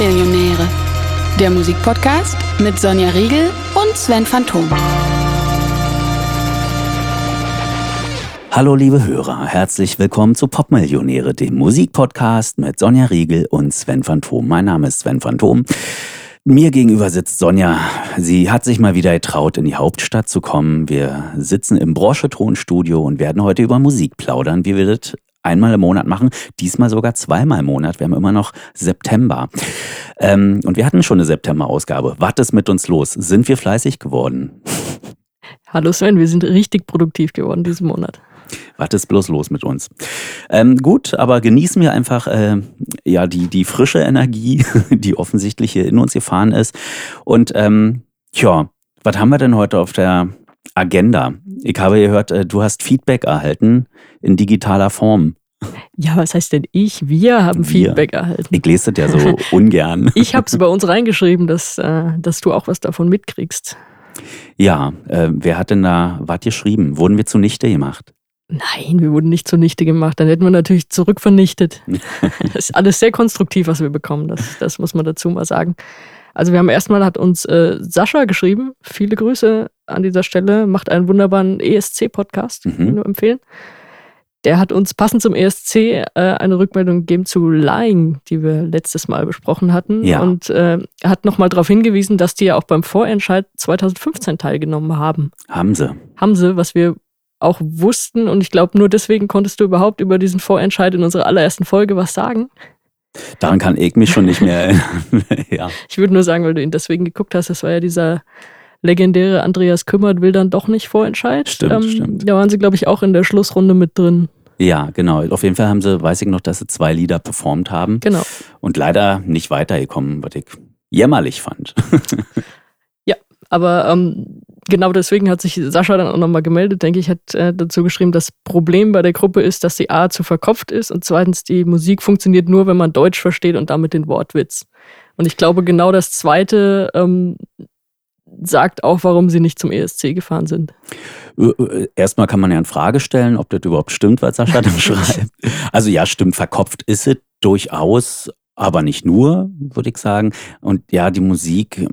Popmillionäre, der Musikpodcast mit Sonja Riegel und Sven Phantom. Hallo liebe Hörer, herzlich willkommen zu Popmillionäre, dem Musikpodcast mit Sonja Riegel und Sven Phantom. Mein Name ist Sven Phantom. Mir gegenüber sitzt Sonja. Sie hat sich mal wieder getraut, in die Hauptstadt zu kommen. Wir sitzen im Brosche-Tonstudio und werden heute über Musik plaudern, wie wir das einmal im Monat machen. Diesmal sogar zweimal im Monat. Wir haben immer noch September. Und wir hatten schon eine September-Ausgabe. Was ist mit uns los? Sind wir fleißig geworden? Hallo Sven, wir sind richtig produktiv geworden diesen Monat. Was ist bloß los mit uns? Gut, aber genießen wir einfach die frische Energie, die offensichtlich hier in uns gefahren ist. Und was haben wir denn heute auf der Agenda? Ich habe gehört, du hast Feedback erhalten in digitaler Form. Ja, was heißt denn ich? Wir haben Feedback erhalten. Ich lese das ja so ungern. Ich habe es bei uns reingeschrieben, dass du auch was davon mitkriegst. Ja, wer hat denn da was geschrieben? Wurden wir zunichte gemacht? Nein, wir wurden nicht zunichte gemacht. Dann hätten wir natürlich zurückvernichtet. Das ist alles sehr konstruktiv, was wir bekommen. Das muss man dazu mal sagen. Also hat uns Sascha geschrieben. Viele Grüße an dieser Stelle. Macht einen wunderbaren ESC-Podcast, kann nur empfehlen. Der hat uns passend zum ESC eine Rückmeldung gegeben zu Lying, die wir letztes Mal besprochen hatten. Ja. Und hat nochmal darauf hingewiesen, dass die ja auch beim Vorentscheid 2015 teilgenommen haben. Haben sie, was wir auch wussten. Und ich glaube, nur deswegen konntest du überhaupt über diesen Vorentscheid in unserer allerersten Folge was sagen. Daran kann ich mich schon nicht mehr erinnern. Ja. Ich würde nur sagen, weil du ihn deswegen geguckt hast, das war ja dieser legendäre Andreas Kümmert will dann doch nicht Vorentscheid. Stimmt. Da waren sie, glaube ich, auch in der Schlussrunde mit drin. Ja, genau. Auf jeden Fall weiß ich noch, dass sie 2 Lieder performt haben. Genau. Und leider nicht weitergekommen, was ich jämmerlich fand. Ja, aber genau deswegen hat sich Sascha dann auch nochmal gemeldet, denke ich, hat dazu geschrieben, das Problem bei der Gruppe ist, dass sie A, zu verkopft ist und zweitens, die Musik funktioniert nur, wenn man Deutsch versteht und damit den Wortwitz. Und ich glaube, genau das Zweite sagt auch, warum sie nicht zum ESC gefahren sind. Erstmal kann man ja in Frage stellen, ob das überhaupt stimmt, was Sascha da schreibt. Also ja, stimmt, verkopft ist es durchaus, aber nicht nur, würde ich sagen. Und ja, die Musik,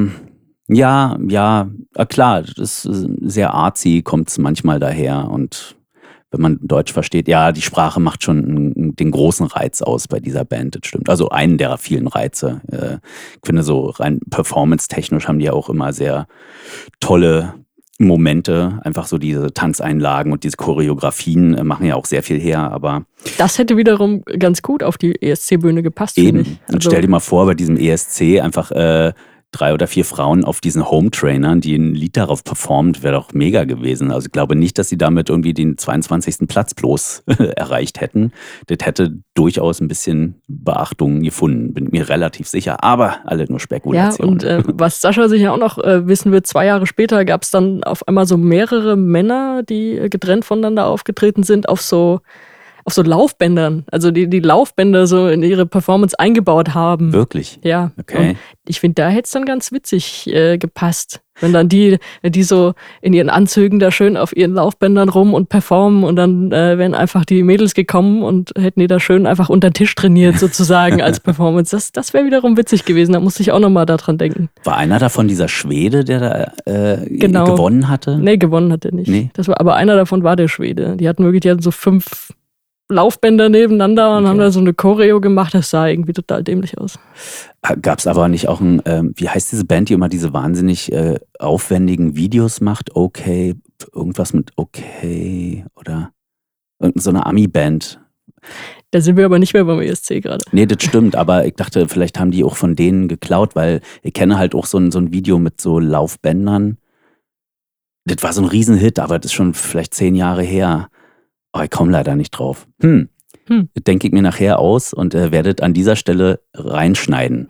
ja, klar, das ist sehr artsy, kommt es manchmal daher. Und wenn man Deutsch versteht, ja, die Sprache macht schon den großen Reiz aus bei dieser Band, das stimmt. Also einen der vielen Reize. Ich finde, so rein performance-technisch haben die ja auch immer sehr tolle Momente. Einfach so diese Tanzeinlagen und diese Choreografien machen ja auch sehr viel her, aber das hätte wiederum ganz gut auf die ESC-Bühne gepasst, finde ich. Also, und stell dir mal vor, bei diesem ESC einfach 3 oder 4 Frauen auf diesen Home-Trainern, die ein Lied darauf performt, wäre doch mega gewesen. Also ich glaube nicht, dass sie damit irgendwie den 22. Platz bloß erreicht hätten. Das hätte durchaus ein bisschen Beachtung gefunden, bin mir relativ sicher. Aber alle nur Spekulationen. Ja, und was Sascha sicher auch noch wissen wird, 2 Jahre später gab es dann auf einmal so mehrere Männer, die getrennt voneinander aufgetreten sind, auf so Laufbändern, also die Laufbänder so in ihre Performance eingebaut haben. Wirklich? Ja. Okay. Und ich finde, da hätte es dann ganz witzig gepasst, wenn dann die so in ihren Anzügen da schön auf ihren Laufbändern rum und performen und dann wären einfach die Mädels gekommen und hätten die da schön einfach unter den Tisch trainiert sozusagen als Performance. Das wäre wiederum witzig gewesen, da musste ich auch nochmal daran denken. War einer davon dieser Schwede, der da gewonnen hatte? Nee, gewonnen hat er nicht. Nee. Aber einer davon war der Schwede. Die hatten so 5 Laufbänder nebeneinander und haben da so eine Choreo gemacht. Das sah irgendwie total dämlich aus. Gab es aber nicht auch wie heißt diese Band, die immer diese wahnsinnig aufwendigen Videos macht? Okay, irgendwas mit Okay oder so eine Ami-Band. Da sind wir aber nicht mehr beim ESC gerade. Nee, das stimmt, aber ich dachte, vielleicht haben die auch von denen geklaut, weil ich kenne halt auch so ein Video mit so Laufbändern. Das war so ein Riesenhit, aber das ist schon vielleicht 10 Jahre her. Oh, ich komme leider nicht drauf. Das denke ich mir nachher aus und werdet an dieser Stelle reinschneiden.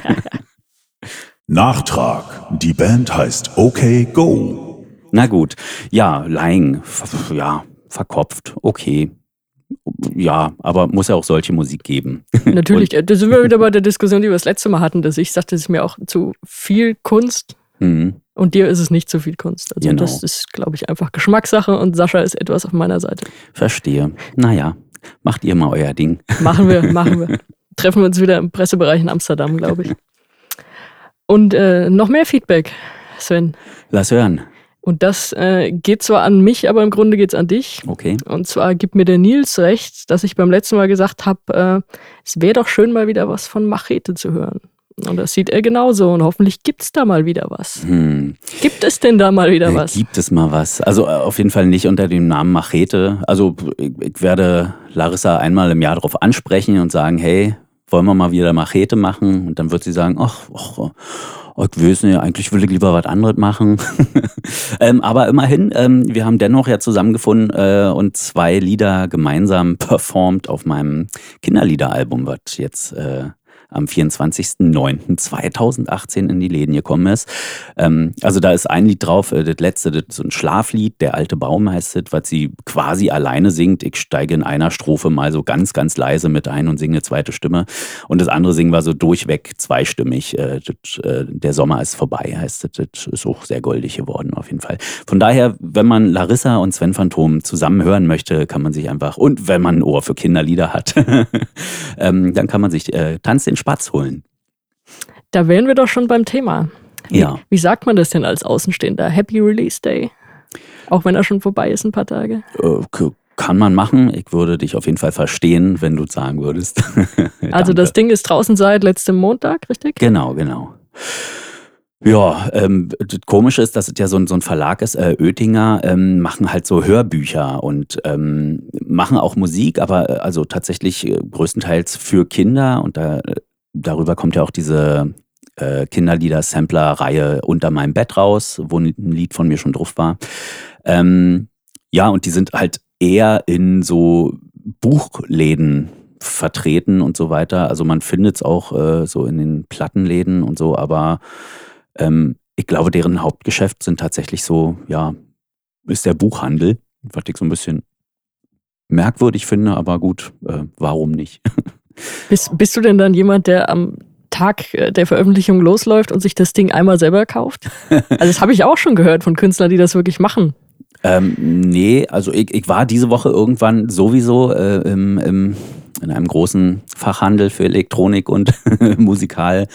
Nachtrag. Die Band heißt Okay Go. Na gut. Ja, Lying. Ja, verkopft. Okay. Ja, aber muss ja auch solche Musik geben. Natürlich. Da sind wir wieder bei der Diskussion, die wir das letzte Mal hatten, dass ich sagte, es ist mir auch zu viel Kunst. Und dir ist es nicht zu viel Kunst. Also genau. Das ist, glaube ich, einfach Geschmackssache und Sascha ist etwas auf meiner Seite. Verstehe. Naja, macht ihr mal euer Ding. Machen wir. treffen wir uns wieder im Pressebereich in Amsterdam, glaube ich. Und noch mehr Feedback, Sven. Lass hören. Und das geht zwar an mich, aber im Grunde geht es an dich. Okay. Und zwar gibt mir der Nils recht, dass ich beim letzten Mal gesagt habe, es wäre doch schön, mal wieder was von Machete zu hören. Und das sieht er genauso. Und hoffentlich gibt es da mal wieder was. Gibt es denn da mal wieder was? Gibt es mal was? Also auf jeden Fall nicht unter dem Namen Machete. Also ich werde Larissa einmal im Jahr darauf ansprechen und sagen, hey, wollen wir mal wieder Machete machen? Und dann wird sie sagen, ach, ich weiß nicht, eigentlich will ich lieber was anderes machen. Aber immerhin, wir haben dennoch ja zusammengefunden und 2 Lieder gemeinsam performt auf meinem Kinderliederalbum, was jetzt am 24.09.2018 in die Läden gekommen ist. Also da ist ein Lied drauf, das letzte, das ist so ein Schlaflied, Der alte Baum heißt es, was sie quasi alleine singt. Ich steige in einer Strophe mal so ganz, ganz leise mit ein und singe eine zweite Stimme. Und das andere singen wir so durchweg zweistimmig. Der Sommer ist vorbei, heißt es. Das ist auch sehr goldig geworden auf jeden Fall. Von daher, wenn man Larissa und Sven Phantom zusammen hören möchte, kann man sich einfach, und wenn man ein Ohr für Kinderlieder hat, dann kann man sich Tanz den Spatz holen. Da wären wir doch schon beim Thema. Ja. Wie sagt man das denn als Außenstehender? Happy Release Day? Auch wenn er schon vorbei ist, ein paar Tage? Kann man machen. Ich würde dich auf jeden Fall verstehen, wenn du es sagen würdest. Also das Ding ist draußen seit letztem Montag, richtig? Genau. Ja, das Komische ist, dass es ja so ein Verlag ist, Oetinger, machen halt so Hörbücher und machen auch Musik, aber also tatsächlich größtenteils für Kinder und darüber kommt ja auch diese Kinderlieder-Sampler-Reihe Unter meinem Bett raus, wo ein Lied von mir schon drauf war. Ja, und die sind halt eher in so Buchläden vertreten und so weiter. Also man findet es auch so in den Plattenläden und so, aber ich glaube, deren Hauptgeschäft sind tatsächlich so, ja, ist der Buchhandel, was ich so ein bisschen merkwürdig finde, aber gut, warum nicht? Bist du denn dann jemand, der am Tag der Veröffentlichung losläuft und sich das Ding einmal selber kauft? Also das habe ich auch schon gehört von Künstlern, die das wirklich machen. Nee, also ich war diese Woche irgendwann sowieso in einem großen Fachhandel für Elektronik und musikalische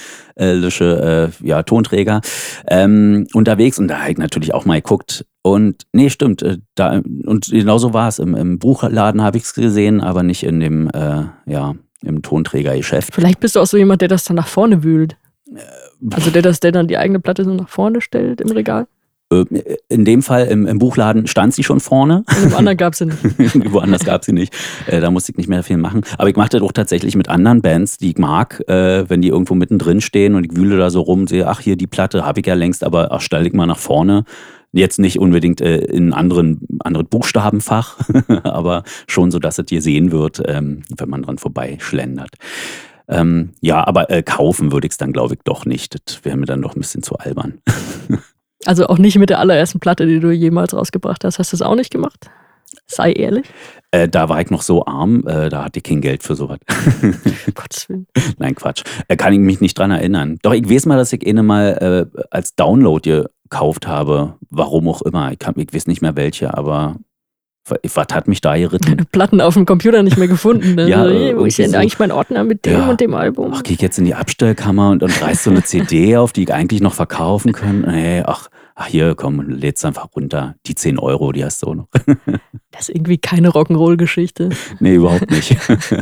Tonträger unterwegs und da habe ich natürlich auch mal geguckt und nee, stimmt, und genauso war es, im Buchladen habe ich es gesehen, aber nicht in dem, im Tonträgergeschäft. Vielleicht bist du auch so jemand, der das dann nach vorne wühlt. Also der dann die eigene Platte so nach vorne stellt im Regal. In dem Fall im Buchladen stand sie schon vorne. Und im anderen gab sie nicht. Woanders gab sie nicht. Da musste ich nicht mehr viel machen. Aber ich mache das auch tatsächlich mit anderen Bands, die ich mag, wenn die irgendwo mittendrin stehen und ich wühle da so rum, sehe, ach hier die Platte habe ich ja längst, aber stelle ich mal nach vorne. Jetzt nicht unbedingt in anderen Buchstabenfach, aber schon so, dass es hier sehen wird, wenn man dran vorbei schlendert. Ja, aber kaufen würde ich es dann, glaube ich, doch nicht. Das wäre mir dann doch ein bisschen zu albern. Also auch nicht mit der allerersten Platte, die du jemals rausgebracht hast. Hast du das auch nicht gemacht? Sei ehrlich. Da war ich noch so arm, da hatte ich kein Geld für sowas. Gottes Willen. Nein, Quatsch. Kann ich mich nicht dran erinnern. Doch, ich weiß mal, dass ich eine mal als Download gekauft habe. Warum auch immer. Ich weiß nicht mehr welche, aber was hat mich da geritten? Platten auf dem Computer nicht mehr gefunden. Ne? Ja, wo ist denn eigentlich mein Ordner mit dem und dem Album? Ach, geh ich jetzt in die Abstellkammer und reiß so eine CD auf, die ich eigentlich noch verkaufen kann. Nee, ach hier, komm, läd's einfach runter. Die 10 €, die hast du auch noch. Das ist irgendwie keine Rock'n'Roll-Geschichte. Nee, überhaupt nicht.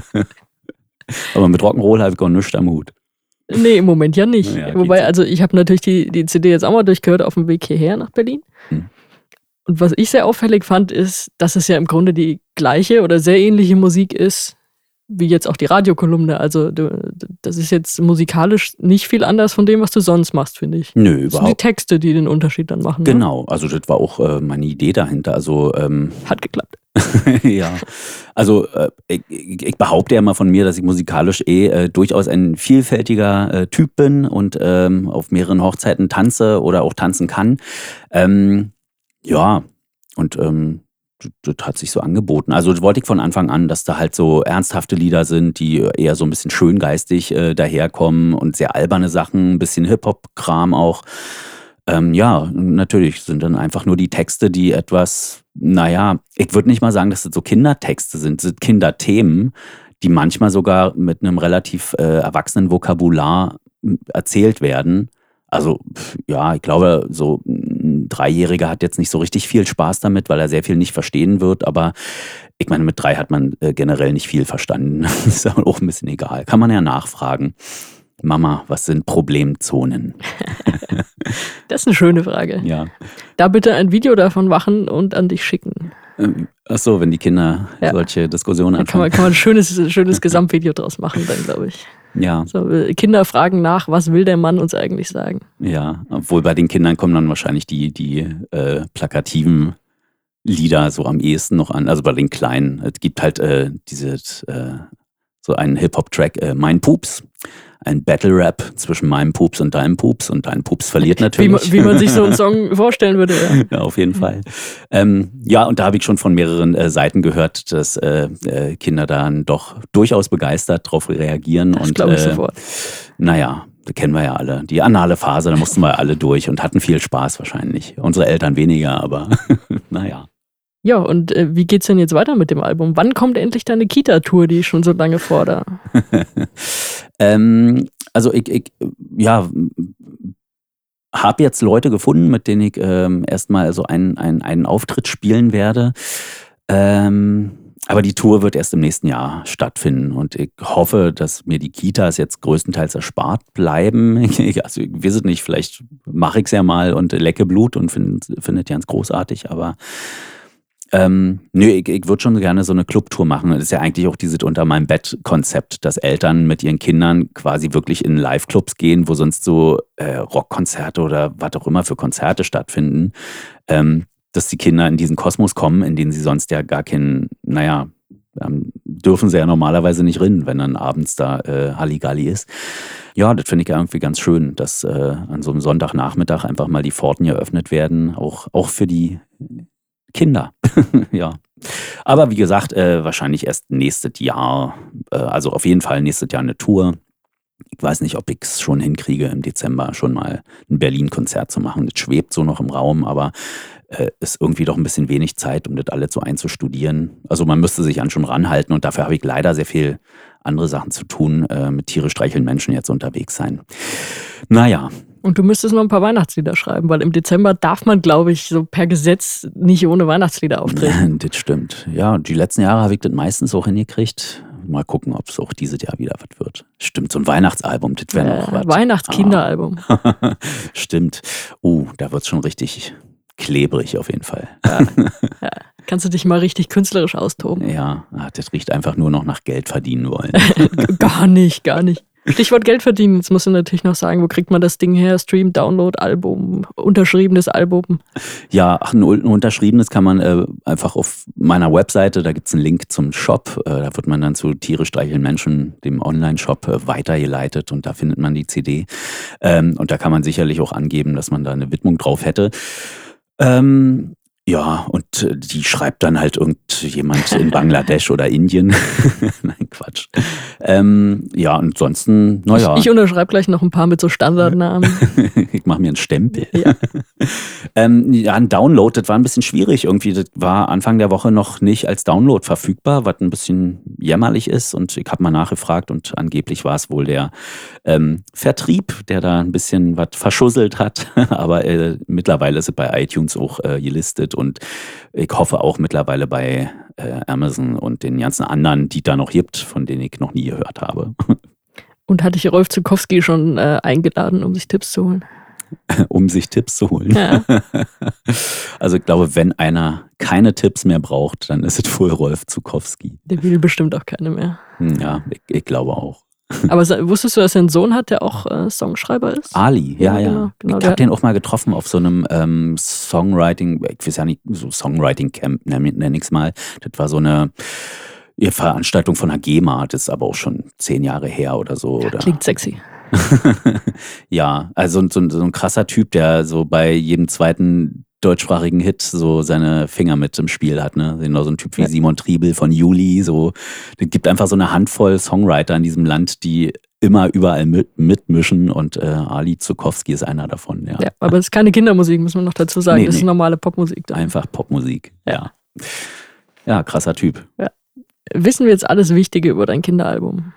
Aber mit Rock'n'Roll habe ich auch nichts am Hut. Nee, im Moment ja nicht. Ja, Wobei, also ich habe natürlich die CD jetzt auch mal durchgehört auf dem Weg hierher nach Berlin. Und was ich sehr auffällig fand, ist, dass es ja im Grunde die gleiche oder sehr ähnliche Musik ist, wie jetzt auch die Radiokolumne. Also das ist jetzt musikalisch nicht viel anders von dem, was du sonst machst, finde ich. Nö, das überhaupt. sind die Texte, die den Unterschied dann machen. Genau, also das war auch meine Idee dahinter. Also hat geklappt. ja, also ich behaupte ja mal von mir, dass ich musikalisch durchaus ein vielfältiger Typ bin und auf mehreren Hochzeiten tanze oder auch tanzen kann. Ja, und das hat sich so angeboten. Also das wollte ich von Anfang an, dass da halt so ernsthafte Lieder sind, die eher so ein bisschen schöngeistig daherkommen und sehr alberne Sachen, ein bisschen Hip-Hop-Kram auch. Ja, natürlich sind dann einfach nur die Texte, die etwas, naja, ich würde nicht mal sagen, dass das so Kindertexte sind Kinderthemen, die manchmal sogar mit einem relativ erwachsenen Vokabular erzählt werden. Also ja, ich glaube, so ein Dreijähriger hat jetzt nicht so richtig viel Spaß damit, weil er sehr viel nicht verstehen wird. Aber ich meine, mit 3 hat man generell nicht viel verstanden. Das ist aber auch ein bisschen egal. Kann man ja nachfragen. Mama, was sind Problemzonen? Das ist eine schöne Frage. Ja. Da bitte ein Video davon machen und an dich schicken. Achso, wenn die Kinder solche Diskussionen Da anfangen. kann man ein schönes Gesamtvideo draus machen, dann glaube ich. Ja. So, Kinder fragen nach, was will der Mann uns eigentlich sagen? Ja, obwohl bei den Kindern kommen dann wahrscheinlich die plakativen Lieder so am ehesten noch an. Also bei den Kleinen. Es gibt halt so einen Hip-Hop-Track, Mein Pups. Ein Battle-Rap zwischen meinem Pups und deinem Pups. Und dein Pups verliert natürlich. Wie man sich so einen Song vorstellen würde. Ja, ja, auf jeden Fall. Ja, und da habe ich schon von mehreren Seiten gehört, dass Kinder dann doch durchaus begeistert darauf reagieren. Das glaube ich sofort. Naja, das kennen wir ja alle. Die anale Phase, da mussten wir alle durch und hatten viel Spaß wahrscheinlich. Unsere Eltern weniger, aber naja. Ja, und wie geht's denn jetzt weiter mit dem Album? Wann kommt endlich deine Kita-Tour, die ich schon so lange fordere? Also ich habe jetzt Leute gefunden, mit denen ich erstmal so einen Auftritt spielen werde. Aber die Tour wird erst im nächsten Jahr stattfinden und ich hoffe, dass mir die Kitas jetzt größtenteils erspart bleiben. Also ich weiß es nicht, vielleicht mache ich es ja mal und lecke Blut und findet Jans großartig, aber ich würde schon gerne so eine Clubtour machen. Das ist ja eigentlich auch dieses unter meinem Bett-Konzept, dass Eltern mit ihren Kindern quasi wirklich in Live-Clubs gehen, wo sonst so Rockkonzerte oder was auch immer für Konzerte stattfinden, dass die Kinder in diesen Kosmos kommen, in den sie sonst ja gar keinen, dürfen sie ja normalerweise nicht rein, wenn dann abends da Halligalli ist. Ja, das finde ich ja irgendwie ganz schön, dass an so einem Sonntagnachmittag einfach mal die Pforten eröffnet werden, auch für die Kinder. Ja. Aber wie gesagt, wahrscheinlich erst nächstes Jahr, also auf jeden Fall nächstes Jahr eine Tour. Ich weiß nicht, ob ich es schon hinkriege, im Dezember schon mal ein Berlin-Konzert zu machen. Das schwebt so noch im Raum, aber ist irgendwie doch ein bisschen wenig Zeit, um das alles so einzustudieren. Also man müsste sich an schon ranhalten und dafür habe ich leider sehr viel andere Sachen zu tun, mit Tiere streicheln Menschen jetzt unterwegs sein. Naja. Und du müsstest noch ein paar Weihnachtslieder schreiben, weil im Dezember darf man, glaube ich, so per Gesetz nicht ohne Weihnachtslieder auftreten. Das stimmt. Ja, die letzten Jahre habe ich das meistens auch hingekriegt. Mal gucken, ob es auch dieses Jahr wieder was wird. Stimmt, so ein Weihnachtsalbum, das wäre noch was. Weihnachtskinderalbum. Stimmt. Da wird es schon richtig klebrig auf jeden Fall. Ja. Kannst du dich mal richtig künstlerisch austoben? Ja, das riecht einfach nur noch nach Geld verdienen wollen. Gar nicht. Stichwort Geld verdienen. Jetzt musst du natürlich noch sagen, wo kriegt man das Ding her? Stream, Download, Album, unterschriebenes Album. Ja, ein unterschriebenes kann man einfach auf meiner Webseite, da gibt es einen Link zum Shop. Da wird man dann zu Tiere streicheln Menschen, dem Online-Shop, weitergeleitet und da findet man die CD. Und da kann man sicherlich auch angeben, dass man da eine Widmung drauf hätte. Ja, und die schreibt dann halt irgendjemand in Bangladesch oder Indien. Nein, Quatsch. Ja, ansonsten, naja. Ich unterschreibe gleich noch ein paar mit so Standardnamen. Ich mache mir einen Stempel. Ja. Ja, ein Download, das war ein bisschen schwierig irgendwie. Das war Anfang der Woche noch nicht als Download verfügbar, was ein bisschen jämmerlich ist. Und ich habe mal nachgefragt und angeblich war es wohl der Vertrieb, der da ein bisschen was verschusselt hat. Aber mittlerweile ist es bei iTunes auch gelistet und ich hoffe auch mittlerweile bei Amazon und den ganzen anderen, die da noch gibt, von denen ich noch nie gehört habe. Und hatte ich Rolf Zukowski schon eingeladen, um sich Tipps zu holen? Um sich Tipps zu holen. Ja. Also ich glaube, wenn einer keine Tipps mehr braucht, dann ist es wohl Rolf Zukowski. Der will bestimmt auch keine mehr. Ja, ich glaube auch. Aber wusstest du, dass er einen Sohn hat, der auch Songschreiber ist? Ali, ja. Genau, ich habe den auch mal getroffen auf so einem Songwriting, ich weiß ja nicht, so Songwriting-Camp nenne ich es mal. Das war so eine Veranstaltung von der GEMA, das ist aber auch schon 10 Jahre her oder so. Oder? Klingt sexy. Ja, also so ein krasser Typ, der so bei jedem zweiten deutschsprachigen Hit so seine Finger mit im Spiel hat, ne? Genau so ein Typ wie Simon Triebel von Juli, so. Es gibt einfach so eine Handvoll Songwriter in diesem Land, die immer überall mitmischen und Ali Zukowski ist einer davon, ja. Ja, aber es ist keine Kindermusik, muss man noch dazu sagen. Das ist normale Popmusik. Dann. Einfach Popmusik, ja. Ja, krasser Typ. Ja. Wissen wir jetzt alles Wichtige über dein Kinderalbum?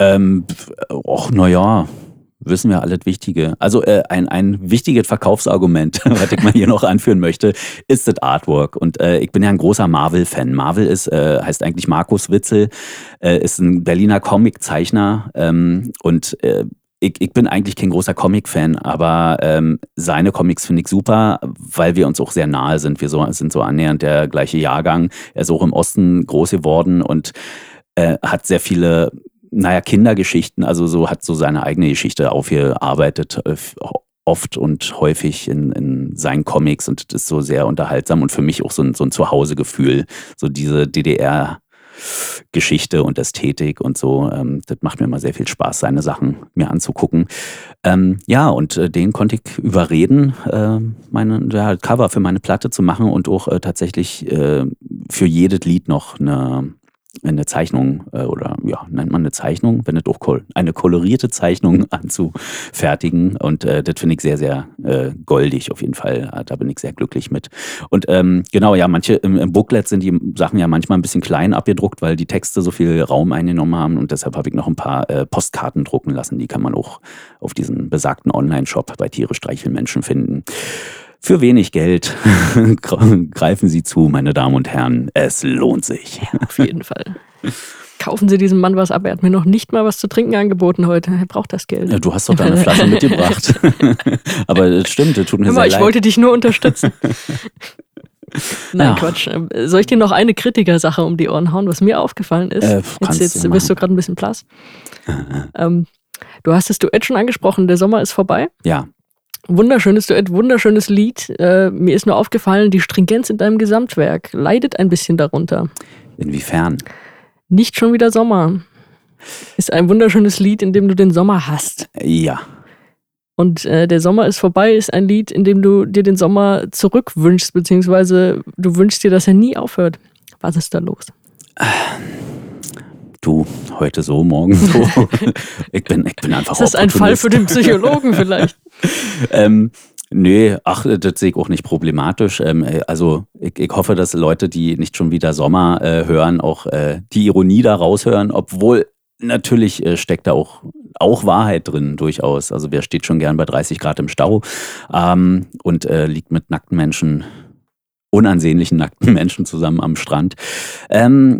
Naja, wissen wir alles Wichtige. Also ein wichtiges Verkaufsargument, was ich mal hier noch anführen möchte, ist das Artwork. Und ich bin ja ein großer Marvel-Fan. Marvel heißt eigentlich Markus Witzel, ist ein Berliner Comiczeichner und ich bin eigentlich kein großer Comic-Fan, aber seine Comics finde ich super, weil wir uns auch sehr nahe sind. Wir sind so annähernd der gleiche Jahrgang. Er ist auch im Osten groß geworden und hat sehr viele Kindergeschichten, also hat so seine eigene Geschichte aufgearbeitet, oft und häufig in seinen Comics und das ist so sehr unterhaltsam und für mich auch so ein Zuhausegefühl, so diese DDR-Geschichte und Ästhetik und so, das macht mir immer sehr viel Spaß, seine Sachen mir anzugucken. Und den konnte ich überreden, Cover für meine Platte zu machen und auch tatsächlich für jedes Lied noch eine Zeichnung nennt man eine Zeichnung, wenn nicht auch eine kolorierte Zeichnung anzufertigen und das finde ich sehr, sehr goldig auf jeden Fall, da bin ich sehr glücklich mit. Und manche im Booklet sind die Sachen ja manchmal ein bisschen klein abgedruckt, weil die Texte so viel Raum eingenommen haben und deshalb habe ich noch ein paar Postkarten drucken lassen, die kann man auch auf diesen besagten Online-Shop bei Tiere streicheln Menschen finden. Für wenig Geld greifen Sie zu, meine Damen und Herren. Es lohnt sich. Ja, auf jeden Fall. Kaufen Sie diesem Mann was ab. Er hat mir noch nicht mal was zu trinken angeboten heute. Er braucht das Geld. Ja, du hast doch deine Flasche mitgebracht. Aber das stimmt, das tut mir sehr leid. Ich wollte dich nur unterstützen. Nein, Quatsch. Soll ich dir noch eine Kritikersache um die Ohren hauen, was mir aufgefallen ist? Jetzt bist du gerade ein bisschen blass. Du hast das Duett schon angesprochen, der Sommer ist vorbei. Ja. Wunderschönes Duett, wunderschönes Lied. Mir ist nur aufgefallen, die Stringenz in deinem Gesamtwerk leidet ein bisschen darunter. Inwiefern? Nicht schon wieder Sommer. Ist ein wunderschönes Lied, in dem du den Sommer hast. Ja. Und der Sommer ist vorbei ist ein Lied, in dem du dir den Sommer zurückwünschst, beziehungsweise du wünschst dir, dass er nie aufhört. Was ist da los? Du, heute so, morgen so. Ich bin einfach Ist das ein Fall für den Psychologen vielleicht? Das sehe ich auch nicht problematisch. Also ich hoffe, dass Leute, die nicht schon wieder Sommer hören, auch die Ironie da raushören, obwohl natürlich steckt da auch Wahrheit drin, durchaus. Also wer steht schon gern bei 30 Grad im Stau und liegt mit nackten Menschen, unansehnlichen nackten Menschen zusammen am Strand. Ich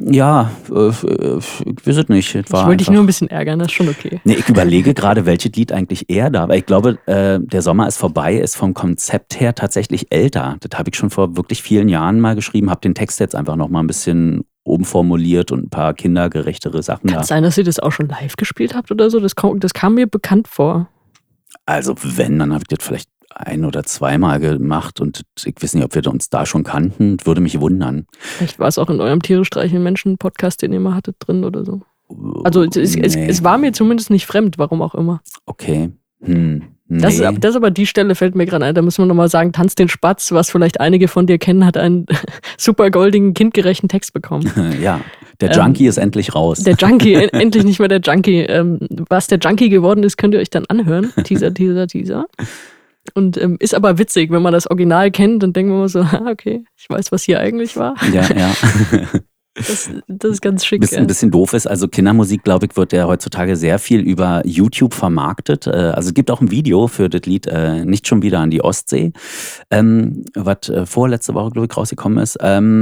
weiß es nicht. Ich wollte dich nur ein bisschen ärgern, das ist schon okay. Nee, ich überlege gerade, welches Lied eigentlich eher da, weil ich glaube, der Sommer ist vorbei, ist vom Konzept her tatsächlich älter. Das habe ich schon vor wirklich vielen Jahren mal geschrieben, habe den Text jetzt einfach noch mal ein bisschen umformuliert und ein paar kindergerechtere Sachen. Kann es sein, dass ihr das auch schon live gespielt habt oder so? Das kam mir bekannt vor. Also wenn, dann habe ich das vielleicht ein- oder zweimal gemacht und ich weiß nicht, ob wir uns da schon kannten. Würde mich wundern. Vielleicht war es auch in eurem Tiere streicheln Menschen Podcast, den ihr mal hattet, drin oder so. Also es war mir zumindest nicht fremd, warum auch immer. Okay. Das ist aber die Stelle, fällt mir gerade ein, da müssen wir nochmal sagen, Tanz den Spatz, was vielleicht einige von dir kennen, hat einen super goldigen, kindgerechten Text bekommen. Ja, der Junkie ist endlich raus. Der Junkie, endlich nicht mehr der Junkie. Was der Junkie geworden ist, könnt ihr euch dann anhören. Teaser. Und ist aber witzig, wenn man das Original kennt, dann denken wir immer so, okay, ich weiß, was hier eigentlich war. Ja. Das ist ganz schick. Ein bisschen doof ist, also Kindermusik, glaube ich, wird ja heutzutage sehr viel über YouTube vermarktet. Also es gibt auch ein Video für das Lied Nicht schon wieder an die Ostsee, was vorletzte Woche, glaube ich, rausgekommen ist.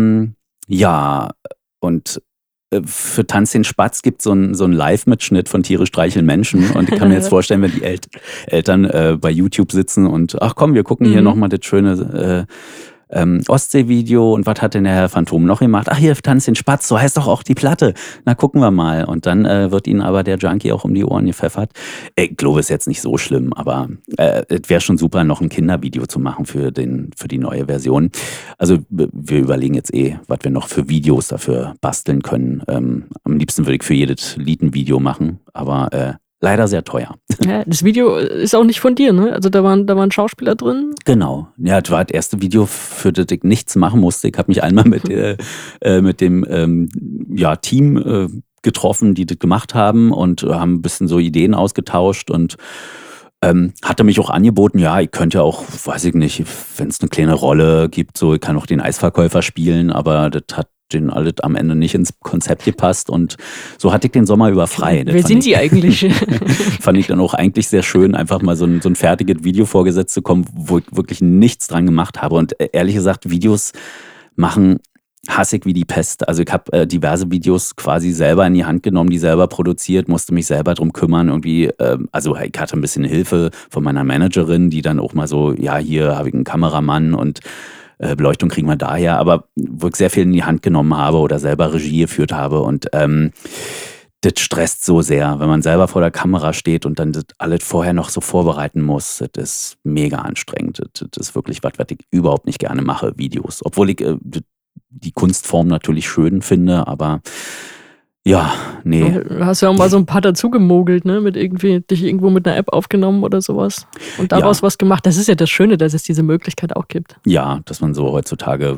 Und für Tanz den Spatz gibt es so einen Live-Mitschnitt von Tiere streicheln Menschen und ich kann mir jetzt vorstellen, wenn die Eltern bei YouTube sitzen und ach komm, wir gucken hier nochmal das schöne Ostsee-Video und was hat denn der Herr Phantom noch gemacht? Ach hier, Tanz den Spatz, so heißt doch auch die Platte. Na, gucken wir mal. Und dann wird ihnen aber der Junkie auch um die Ohren gepfeffert. Ich glaube, es ist jetzt nicht so schlimm, aber es wäre schon super, noch ein Kindervideo zu machen für die neue Version. Also wir überlegen jetzt was wir noch für Videos dafür basteln können. Am liebsten würde ich für jedes Lied ein Video machen, aber leider sehr teuer. Ja, das Video ist auch nicht von dir, ne? Also da waren Schauspieler drin? Genau. Ja, das war das erste Video, für das ich nichts machen musste. Ich habe mich einmal mit dem Team getroffen, die das gemacht haben und haben ein bisschen so Ideen ausgetauscht und hatte mich auch angeboten, ja, ich könnte auch, weiß ich nicht, wenn es eine kleine Rolle gibt, so ich kann auch den Eisverkäufer spielen, aber das hat denen alles am Ende nicht ins Konzept gepasst und so hatte ich den Sommer über frei. Wer sind Sie eigentlich? Fand ich dann auch eigentlich sehr schön, einfach mal so ein fertiges Video vorgesetzt zu kommen, wo ich wirklich nichts dran gemacht habe. Und ehrlich gesagt, Videos machen hasse ich wie die Pest. Also ich habe diverse Videos quasi selber in die Hand genommen, die selber produziert, musste mich selber drum kümmern. Irgendwie, also ich hatte ein bisschen Hilfe von meiner Managerin, die dann auch mal so, ja, hier habe ich einen Kameramann und Beleuchtung kriegen wir daher, aber wo ich sehr viel in die Hand genommen habe oder selber Regie geführt habe und das stresst so sehr, wenn man selber vor der Kamera steht und dann das alles vorher noch so vorbereiten muss. Das ist mega anstrengend. Das ist wirklich was ich überhaupt nicht gerne mache, Videos. Obwohl ich die Kunstform natürlich schön finde, aber ja, nee. Du hast ja auch mal so ein paar dazu gemogelt, ne? Dich irgendwo mit einer App aufgenommen oder sowas und daraus was gemacht. Das ist ja das Schöne, dass es diese Möglichkeit auch gibt. Ja, dass man so heutzutage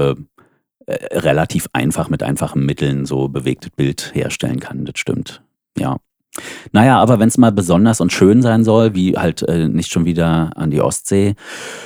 relativ einfach mit einfachen Mitteln so bewegtes Bild herstellen kann, das stimmt. Ja. Naja, aber wenn es mal besonders und schön sein soll, wie halt nicht schon wieder an die Ostsee,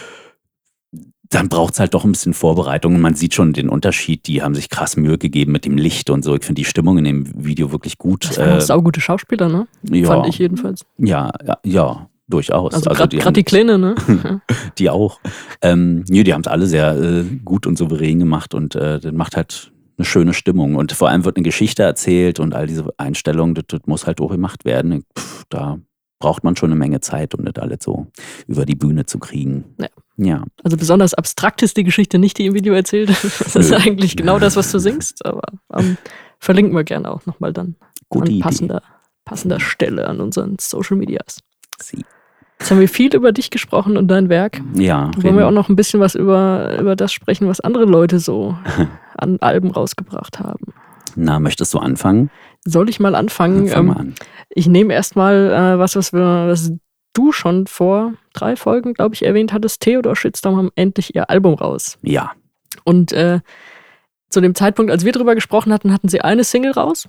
dann braucht es halt doch ein bisschen Vorbereitung und man sieht schon den Unterschied, die haben sich krass Mühe gegeben mit dem Licht und so. Ich finde die Stimmung in dem Video wirklich gut. Das waren auch saugute Schauspieler, ne? Ja, fand ich jedenfalls. Ja, durchaus. Also gerade die Kleine, ne? Die auch. Die haben es alle sehr gut und souverän gemacht und das macht halt eine schöne Stimmung. Und vor allem wird eine Geschichte erzählt und all diese Einstellungen, das muss halt auch gemacht werden. Da braucht man schon eine Menge Zeit, um das alles so über die Bühne zu kriegen. Ja. Also besonders abstrakt ist die Geschichte nicht, die im Video erzählt. Das ist eigentlich genau das, was du singst, aber verlinken wir gerne auch nochmal dann an passender Stelle an unseren Social Medias. Jetzt haben wir viel über dich gesprochen und dein Werk. Ja. Wollen wir auch noch ein bisschen was über das sprechen, was andere Leute so an Alben rausgebracht haben. Na, möchtest du anfangen? Soll ich mal anfangen? Fang mal an. Ich nehme erstmal was du schon vor 3 Folgen, glaube ich, erwähnt hattest. Theodor Shitstorm haben endlich ihr Album raus. Ja. Und zu dem Zeitpunkt, als wir drüber gesprochen hatten, hatten sie eine Single raus,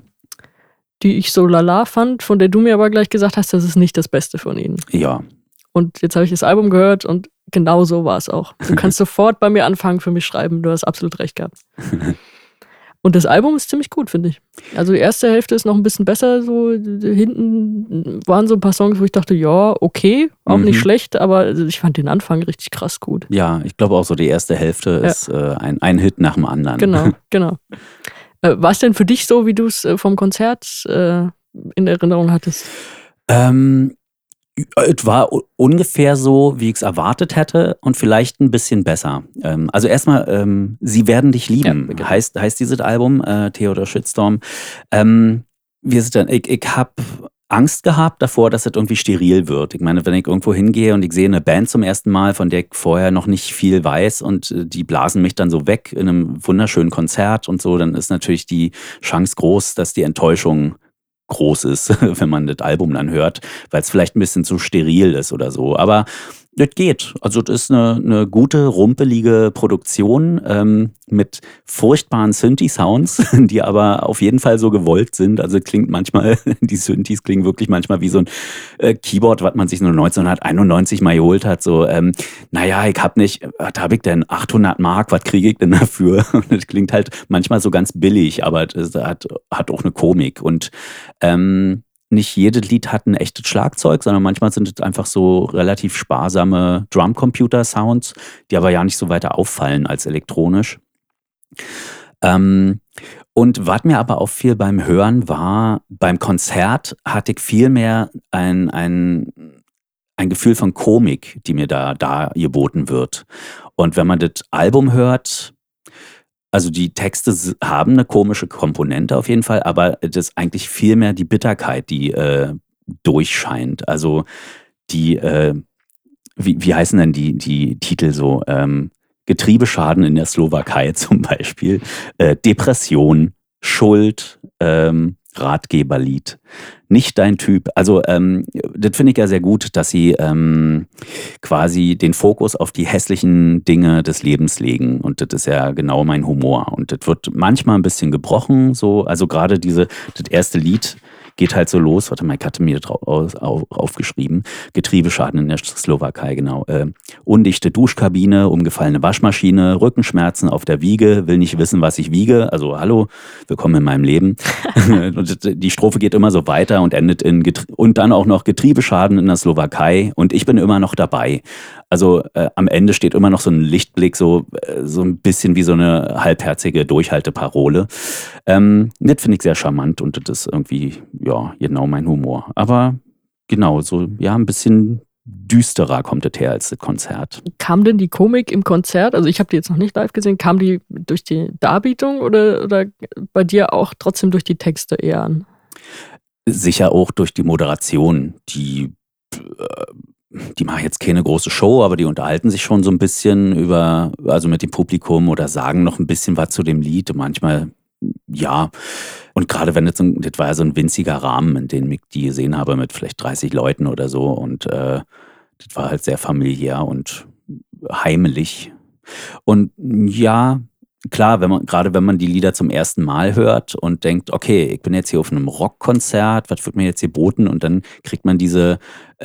die ich so lala fand, von der du mir aber gleich gesagt hast, das ist nicht das Beste von ihnen. Ja. Und jetzt habe ich das Album gehört und genau so war es auch. Du kannst sofort bei mir anfangen, für mich schreiben. Du hast absolut recht gehabt. Und das Album ist ziemlich gut, finde ich. Also die erste Hälfte ist noch ein bisschen besser. So hinten waren so ein paar Songs, wo ich dachte, ja, okay, auch nicht schlecht, aber ich fand den Anfang richtig krass gut. Ja, ich glaube auch so, die erste Hälfte ist ein Hit nach dem anderen. Genau. War es denn für dich so, wie du es vom Konzert in Erinnerung hattest? Es war ungefähr so, wie ich es erwartet hätte und vielleicht ein bisschen besser. Also erstmal, Sie werden dich lieben, heißt dieses Album, Theodor Shitstorm. Ich habe Angst gehabt davor, dass es irgendwie steril wird. Ich meine, wenn ich irgendwo hingehe und ich sehe eine Band zum ersten Mal, von der ich vorher noch nicht viel weiß und die blasen mich dann so weg in einem wunderschönen Konzert und so, dann ist natürlich die Chance groß, dass die Enttäuschung groß ist, wenn man das Album dann hört, weil es vielleicht ein bisschen zu steril ist oder so. Aber das geht. Also das ist eine gute, rumpelige Produktion mit furchtbaren Synthi-Sounds, die aber auf jeden Fall so gewollt sind. Also klingt manchmal, die Synthis klingen wirklich manchmal wie so ein Keyboard, was man sich nur 1991 mal geholt hat. So, naja, ich hab nicht, was habe ich denn? 800 Mark, was kriege ich denn dafür? Und das klingt halt manchmal so ganz billig, aber es hat auch eine Komik. Und nicht jedes Lied hat ein echtes Schlagzeug, sondern manchmal sind es einfach so relativ sparsame Drumcomputer-Sounds, die aber ja nicht so weiter auffallen als elektronisch. Und was mir aber auffiel beim Hören war, beim Konzert hatte ich viel mehr ein Gefühl von Komik, die mir da geboten wird. Und wenn man das Album hört, also die Texte haben eine komische Komponente auf jeden Fall, aber das ist eigentlich viel mehr die Bitterkeit, die durchscheint. Also die, wie heißen denn die Titel so? Getriebeschaden in der Slowakei zum Beispiel, Depression, Schuld, Ratgeberlied. Nicht dein Typ. Also das finde ich ja sehr gut, dass sie quasi den Fokus auf die hässlichen Dinge des Lebens legen. Und das ist ja genau mein Humor. Und das wird manchmal ein bisschen gebrochen. So. Also gerade das erste Lied geht halt so los. Warte mal, ich hatte mir aufgeschrieben. Getriebeschaden in der Slowakei, genau. Undichte Duschkabine, umgefallene Waschmaschine, Rückenschmerzen auf der Wiege, will nicht wissen, was ich wiege. Also hallo, willkommen in meinem Leben. Und die Strophe geht immer so weiter und endet in und dann auch noch Getriebeschaden in der Slowakei und ich bin immer noch dabei. Also am Ende steht immer noch so ein Lichtblick, so ein bisschen wie so eine halbherzige Durchhalteparole. Das finde ich sehr charmant und das ist irgendwie, ja, genau mein Humor. Aber genau, so, ja, ein bisschen düsterer kommt das her als das Konzert. Kam denn die Komik im Konzert, also ich habe die jetzt noch nicht live gesehen, kam die durch die Darbietung oder bei dir auch trotzdem durch die Texte eher an? Sicher auch durch die Moderation, die machen jetzt keine große Show, aber die unterhalten sich schon so ein bisschen also mit dem Publikum oder sagen noch ein bisschen was zu dem Lied. Manchmal, ja. Und gerade wenn das war ja so ein winziger Rahmen, in dem ich die gesehen habe mit vielleicht 30 Leuten oder so. Und das war halt sehr familiär und heimelig. Und ja, klar, wenn man die Lieder zum ersten Mal hört und denkt, okay, ich bin jetzt hier auf einem Rockkonzert, was wird mir jetzt geboten? Und dann kriegt man diese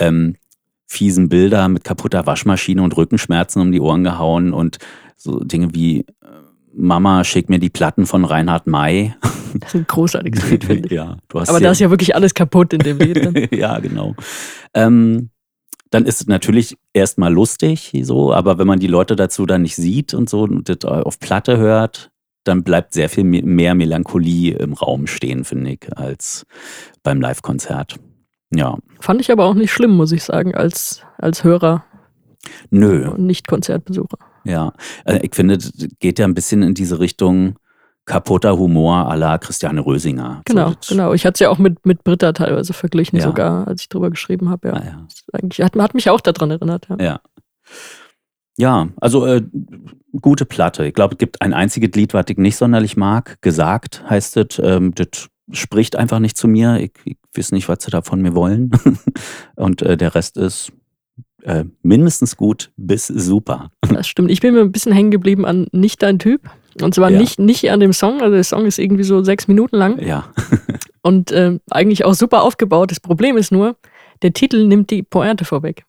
fiesen Bilder mit kaputter Waschmaschine und Rückenschmerzen um die Ohren gehauen und so Dinge wie Mama, schick mir die Platten von Reinhard May. Das ist ein großartiges Lied, finde ich. Ja, aber da ist ja wirklich alles kaputt in dem Lied. Ja, genau. Dann ist es natürlich erstmal lustig, so, aber wenn man die Leute dazu dann nicht sieht und so und das auf Platte hört, dann bleibt sehr viel mehr Melancholie im Raum stehen, finde ich, als beim Live-Konzert. Ja. Fand ich aber auch nicht schlimm, muss ich sagen, als Hörer. Nö. Und nicht Konzertbesucher. Ja, ich finde, es geht ja ein bisschen in diese Richtung kaputter Humor à la Christiane Rösinger. Genau, so, genau. Ich hatte es ja auch mit Britta teilweise verglichen, ja. Sogar, als ich drüber geschrieben habe. Ja. Ah, ja. Eigentlich hat mich auch daran erinnert. Ja, ja, also gute Platte. Ich glaube, es gibt ein einziges Lied, was ich nicht sonderlich mag. Gesagt heißt es, das spricht einfach nicht zu mir. Ich weiß nicht, was sie da von mir wollen. Und der Rest ist mindestens gut bis super. Das stimmt. Ich bin mir ein bisschen hängen geblieben an Nicht dein Typ. Und zwar nicht an dem Song. Also der Song ist irgendwie so 6 Minuten lang. Ja. Und eigentlich auch super aufgebaut. Das Problem ist nur, der Titel nimmt die Pointe vorweg.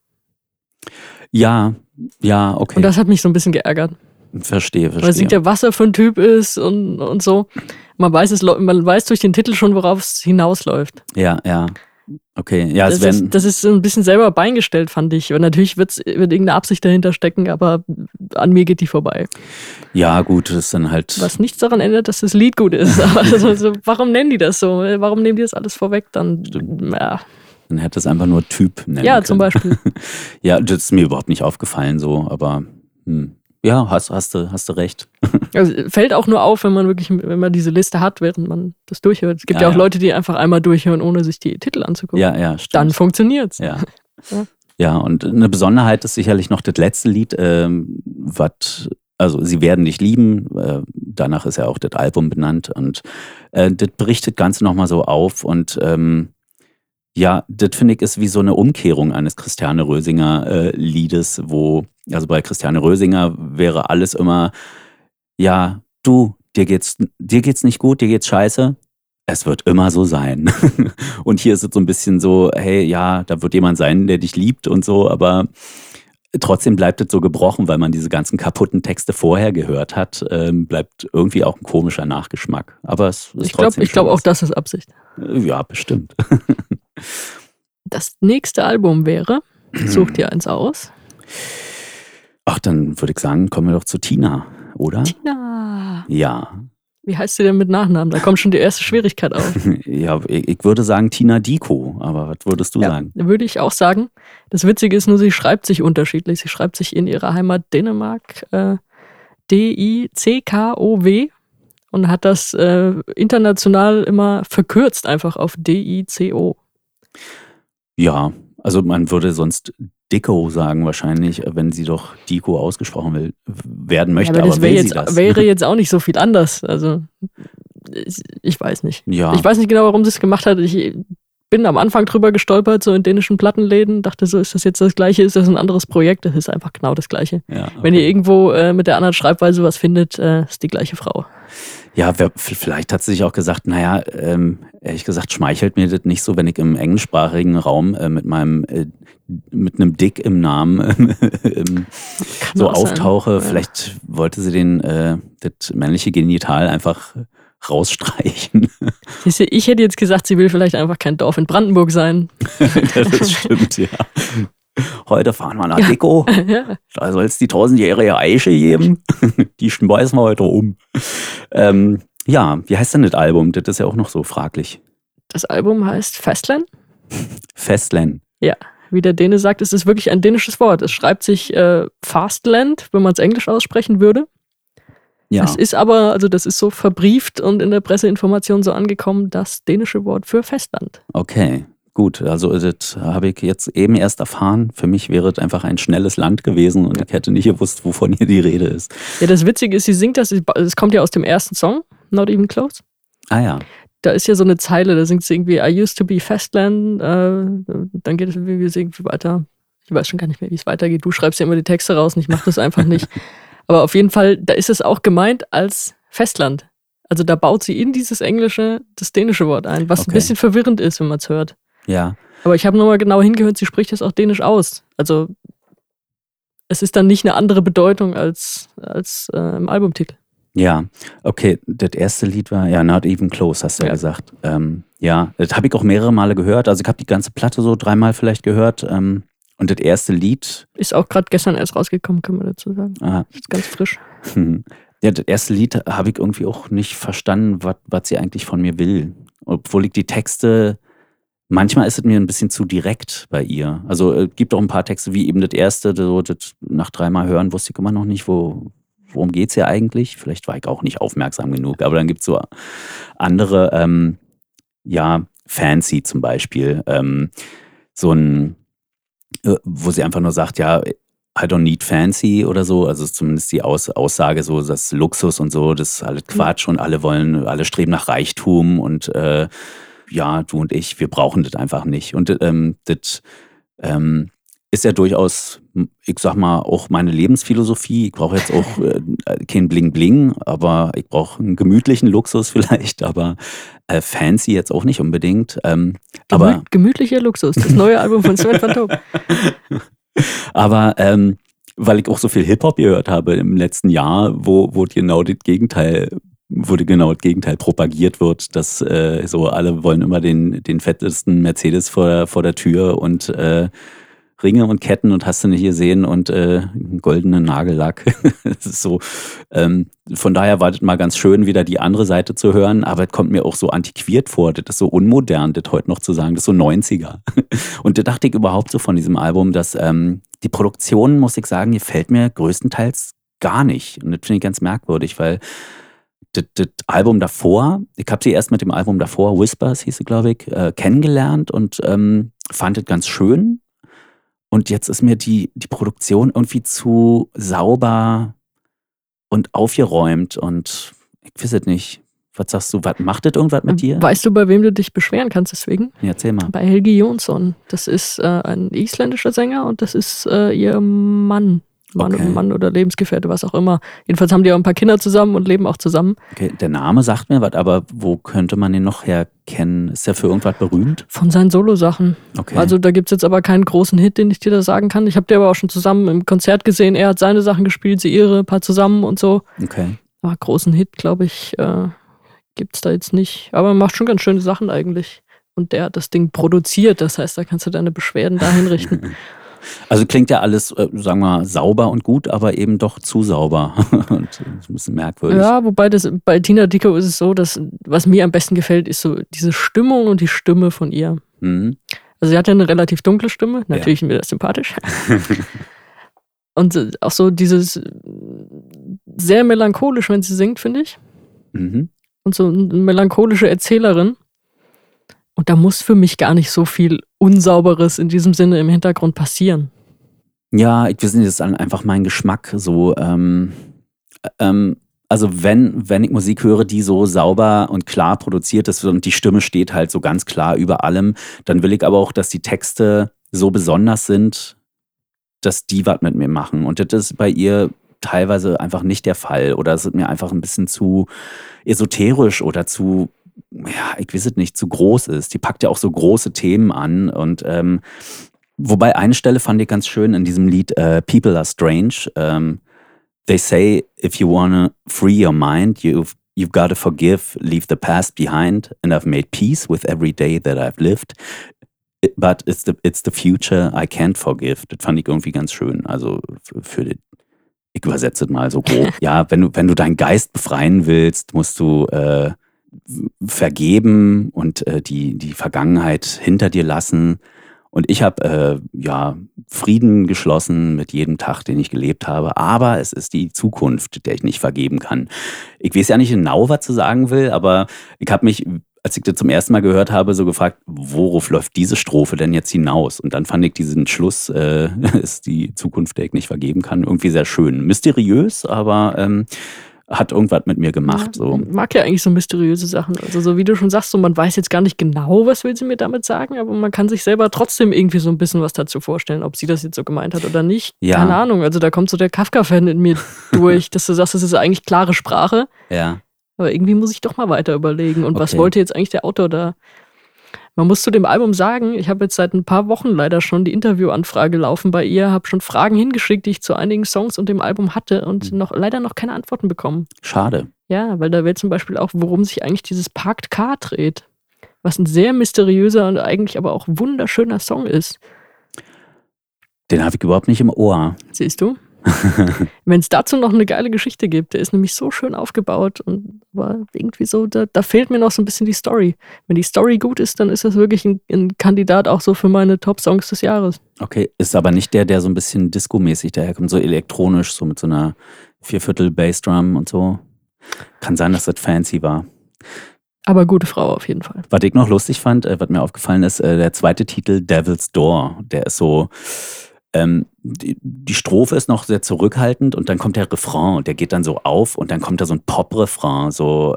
Ja, okay. Und das hat mich so ein bisschen geärgert. Verstehe. Weil singt ja, was er für ein Typ ist und so. Man weiß durch den Titel schon, worauf es hinausläuft. Ja. Okay. Ja, das ist so ein bisschen selber beingestellt, fand ich. Und natürlich wird irgendeine Absicht dahinter stecken, aber an mir geht die vorbei. Ja, gut, das ist dann halt. Was nichts daran ändert, dass das Lied gut ist. Also, warum nennen die das so? Warum nehmen die das alles vorweg? Dann, ja. Dann hätte es einfach nur Typ nennen können. Ja, zum Beispiel. Ja, das ist mir überhaupt nicht aufgefallen so, aber ja, hast du recht. Also fällt auch nur auf, wenn man diese Liste hat, während man das durchhört. Es gibt ja auch Leute, die einfach einmal durchhören, ohne sich die Titel anzugucken. Ja, stimmt. Dann funktioniert's. Ja, und eine Besonderheit ist sicherlich noch das letzte Lied, also Sie werden dich lieben, danach ist ja auch das Album benannt und das bricht das Ganze nochmal so auf und ja, das finde ich ist wie so eine Umkehrung eines Christiane Rösinger Liedes, also bei Christiane Rösinger wäre alles immer, ja, du, dir geht's nicht gut, dir geht's scheiße, es wird immer so sein. Und hier ist es so ein bisschen so, hey, ja, da wird jemand sein, der dich liebt und so, aber trotzdem bleibt es so gebrochen, weil man diese ganzen kaputten Texte vorher gehört hat, bleibt irgendwie auch ein komischer Nachgeschmack. Aber es ist trotzdem Ich glaube auch, das ist Absicht. Ja, bestimmt. Das nächste Album wäre, such dir eins aus. Ach, dann würde ich sagen, kommen wir doch zu Tina, oder? Tina. Ja. Wie heißt sie denn mit Nachnamen? Da kommt schon die erste Schwierigkeit auf. Ja, ich würde sagen Tina Diko, aber was würdest du sagen? Würde ich auch sagen. Das Witzige ist nur, sie schreibt sich unterschiedlich. Sie schreibt sich in ihrer Heimat Dänemark D-I-C-K-O-W und hat das international immer verkürzt einfach auf D-I-C-O. Ja, also man würde sonst Dicko sagen wahrscheinlich, wenn sie doch Diko ausgesprochen werden möchte. Ja, aber das das wäre jetzt auch nicht so viel anders. Also ich weiß nicht. Ja. Ich weiß nicht genau, warum sie es gemacht hat. bin am Anfang drüber gestolpert, so in dänischen Plattenläden, dachte so, ist das jetzt das Gleiche, ist das ein anderes Projekt? Das ist einfach genau das Gleiche. Ja, okay. Wenn ihr irgendwo mit der anderen Schreibweise was findet, ist die gleiche Frau. Ja, vielleicht hat sie sich auch gesagt, naja, ehrlich gesagt schmeichelt mir das nicht so, wenn ich im englischsprachigen Raum mit einem Dick im Namen so auftauche. Sein. Vielleicht wollte sie das männliche Genital einfach rausstreichen. Siehst du, ich hätte jetzt gesagt, sie will vielleicht einfach kein Dorf in Brandenburg sein. Das stimmt, ja. Heute fahren wir nach Deko. Ja. Da soll es die 1000-jährige Eiche geben. Die schmeißen wir heute um. Ja, wie heißt denn das Album? Das ist ja auch noch so fraglich. Das Album heißt Fastland. Fastland. Ja, wie der Däne sagt, es ist wirklich ein dänisches Wort. Es schreibt sich Fastland, wenn man es Englisch aussprechen würde. Ja. Es ist aber, also das ist so verbrieft und in der Presseinformation so angekommen, das dänische Wort für Festland. Okay, gut. Also das habe ich jetzt eben erst erfahren. Für mich wäre es einfach ein schnelles Land gewesen und ich hätte nicht gewusst, wovon hier die Rede ist. Ja, das Witzige ist, sie singt das, es kommt ja aus dem ersten Song, Not Even Close. Ah ja. Da ist ja so eine Zeile, da singt sie irgendwie I used to be Fastland, dann geht es irgendwie weiter. Ich weiß schon gar nicht mehr, wie es weitergeht. Du schreibst ja immer die Texte raus und ich mache das einfach nicht. Aber auf jeden Fall, da ist es auch gemeint als Festland. Also da baut sie in dieses Englische das dänische Wort ein, was ein bisschen verwirrend ist, wenn man es hört. Ja. Aber ich habe nochmal genau hingehört, sie spricht das auch dänisch aus. Also es ist dann nicht eine andere Bedeutung als im Albumtitel. Ja, okay. Das erste Lied war ja Not Even Close, hast du ja gesagt. Ja, das habe ich auch mehrere Male gehört. Also ich habe die ganze Platte so 3-mal vielleicht gehört. Und das erste Lied... Ist auch gerade gestern erst rausgekommen, können wir dazu sagen. Aha. Ist ganz frisch. Ja, das erste Lied habe ich irgendwie auch nicht verstanden, was sie eigentlich von mir will. Obwohl ich die Texte... Manchmal ist es mir ein bisschen zu direkt bei ihr. Also es gibt auch ein paar Texte, wie eben das erste, so das nach 3-mal hören wusste ich immer noch nicht, worum geht es hier eigentlich. Vielleicht war ich auch nicht aufmerksam genug. Aber dann gibt es so andere, Fancy zum Beispiel. So ein... wo sie einfach nur sagt, ja, I don't need fancy oder so, also zumindest die Aussage so, das Luxus und so, das ist alles Quatsch und alle streben nach Reichtum und ja, du und ich, wir brauchen das einfach nicht. Und das ist ja durchaus, ich sag mal, auch meine Lebensphilosophie. Ich brauche jetzt auch kein Bling-Bling, aber ich brauche einen gemütlichen Luxus vielleicht, aber fancy jetzt auch nicht unbedingt. Aber gemütlicher Luxus, das neue Album von Sven van Toop. Aber weil ich auch so viel Hip-Hop gehört habe im letzten Jahr, wo genau das Gegenteil propagiert wird, dass so alle wollen immer den fettesten Mercedes vor der Tür und Ringe und Ketten und hast du nicht gesehen und goldenen Nagellack. Das ist so, von daher war das mal ganz schön, wieder die andere Seite zu hören, aber es kommt mir auch so antiquiert vor, das ist so unmodern, das heute noch zu sagen, das ist so 90er. Und da dachte ich überhaupt so von diesem Album, dass die Produktion, muss ich sagen, gefällt mir größtenteils gar nicht. Und das finde ich ganz merkwürdig, weil das Album davor, ich habe sie erst mit dem Album davor, Whispers hieß sie, glaube ich, kennengelernt und fand das ganz schön. Und jetzt ist mir die Produktion irgendwie zu sauber und aufgeräumt und ich weiß es nicht. Was sagst du, was macht das irgendwas mit dir? Weißt du, bei wem du dich beschweren kannst deswegen? Ja, erzähl mal. Bei Helgi Jonsson. Das ist ein isländischer Sänger und das ist ihr Mann. Mann oder Lebensgefährte, was auch immer. Jedenfalls haben die auch ein paar Kinder zusammen und leben auch zusammen. Okay, der Name sagt mir was, aber wo könnte man den noch herkennen? Ist der für irgendwas berühmt? Von seinen Solosachen. Okay. Also da gibt es jetzt aber keinen großen Hit, den ich dir da sagen kann. Ich habe die aber auch schon zusammen im Konzert gesehen. Er hat seine Sachen gespielt, sie ihre, ein paar zusammen und so. Okay. Aber großen Hit, glaube ich, gibt es da jetzt nicht. Aber er macht schon ganz schöne Sachen eigentlich. Und der hat das Ding produziert. Das heißt, da kannst du deine Beschwerden dahin richten. Also klingt ja alles, sagen wir mal, sauber und gut, aber eben doch zu sauber. Und das ist ein bisschen merkwürdig. Ja, wobei bei Tina Dickow ist es so, dass was mir am besten gefällt, ist so diese Stimmung und die Stimme von ihr. Mhm. Also sie hat ja eine relativ dunkle Stimme, natürlich mir das sympathisch. Und auch so dieses sehr melancholisch, wenn sie singt, finde ich. Mhm. Und so eine melancholische Erzählerin. Und da muss für mich gar nicht so viel Unsauberes in diesem Sinne im Hintergrund passieren. Ja, ich weiß nicht, das ist einfach mein Geschmack so. Also wenn ich Musik höre, die so sauber und klar produziert ist und die Stimme steht halt so ganz klar über allem, dann will ich aber auch, dass die Texte so besonders sind, dass die was mit mir machen. Und das ist bei ihr teilweise einfach nicht der Fall. Oder es ist mir einfach ein bisschen zu esoterisch oder zu, ja, ich weiß es nicht, zu groß ist. Die packt ja auch so große Themen an. Und wobei eine Stelle fand ich ganz schön in diesem Lied People Are Strange. They say, if you wanna free your mind, you've got to forgive, leave the past behind, and I've made peace with every day that I've lived. But it's the future I can't forgive. Das fand ich irgendwie ganz schön. Also ich übersetze es mal so grob. Ja, wenn du deinen Geist befreien willst, musst du vergeben und die Vergangenheit hinter dir lassen. Und ich habe Frieden geschlossen mit jedem Tag, den ich gelebt habe. Aber es ist die Zukunft, der ich nicht vergeben kann. Ich weiß ja nicht genau, was zu sagen will, aber ich habe mich, als ich das zum ersten Mal gehört habe, so gefragt, worauf läuft diese Strophe denn jetzt hinaus? Und dann fand ich diesen Schluss, ist die Zukunft, der ich nicht vergeben kann, irgendwie sehr schön. Mysteriös, aber hat irgendwas mit mir gemacht. Ja, so. Ich mag ja eigentlich so mysteriöse Sachen. Also so wie du schon sagst, so man weiß jetzt gar nicht genau, was will sie mir damit sagen, aber man kann sich selber trotzdem irgendwie so ein bisschen was dazu vorstellen, ob sie das jetzt so gemeint hat oder nicht. Ja. Keine Ahnung. Also da kommt so der Kafka-Fan in mir durch, dass du sagst, das ist eigentlich klare Sprache. Ja. Aber irgendwie muss ich doch mal weiter überlegen. Und was Okay. wollte jetzt eigentlich der Autor da? Man muss zu dem Album sagen, ich habe jetzt seit ein paar Wochen leider schon die Interviewanfrage laufen bei ihr, habe schon Fragen hingeschickt, die ich zu einigen Songs und dem Album hatte und leider noch keine Antworten bekommen. Schade. Ja, weil da wäre zum Beispiel auch, worum sich eigentlich dieses Parked Car dreht. Was ein sehr mysteriöser und eigentlich aber auch wunderschöner Song ist. Den habe ich überhaupt nicht im Ohr. Siehst du? Wenn es dazu noch eine geile Geschichte gibt, der ist nämlich so schön aufgebaut und war irgendwie so, da fehlt mir noch so ein bisschen die Story. Wenn die Story gut ist, dann ist das wirklich ein Kandidat auch so für meine Top-Songs des Jahres. Okay, ist aber nicht der so ein bisschen disco-mäßig daherkommt, so elektronisch, so mit so einer 4/4 Bassdrum und so. Kann sein, dass das fancy war. Aber gute Frau auf jeden Fall. Was ich noch lustig fand, was mir aufgefallen ist, der zweite Titel, Devil's Door, der ist so, die Strophe ist noch sehr zurückhaltend und dann kommt der Refrain und der geht dann so auf und dann kommt da so ein Pop-Refrain, so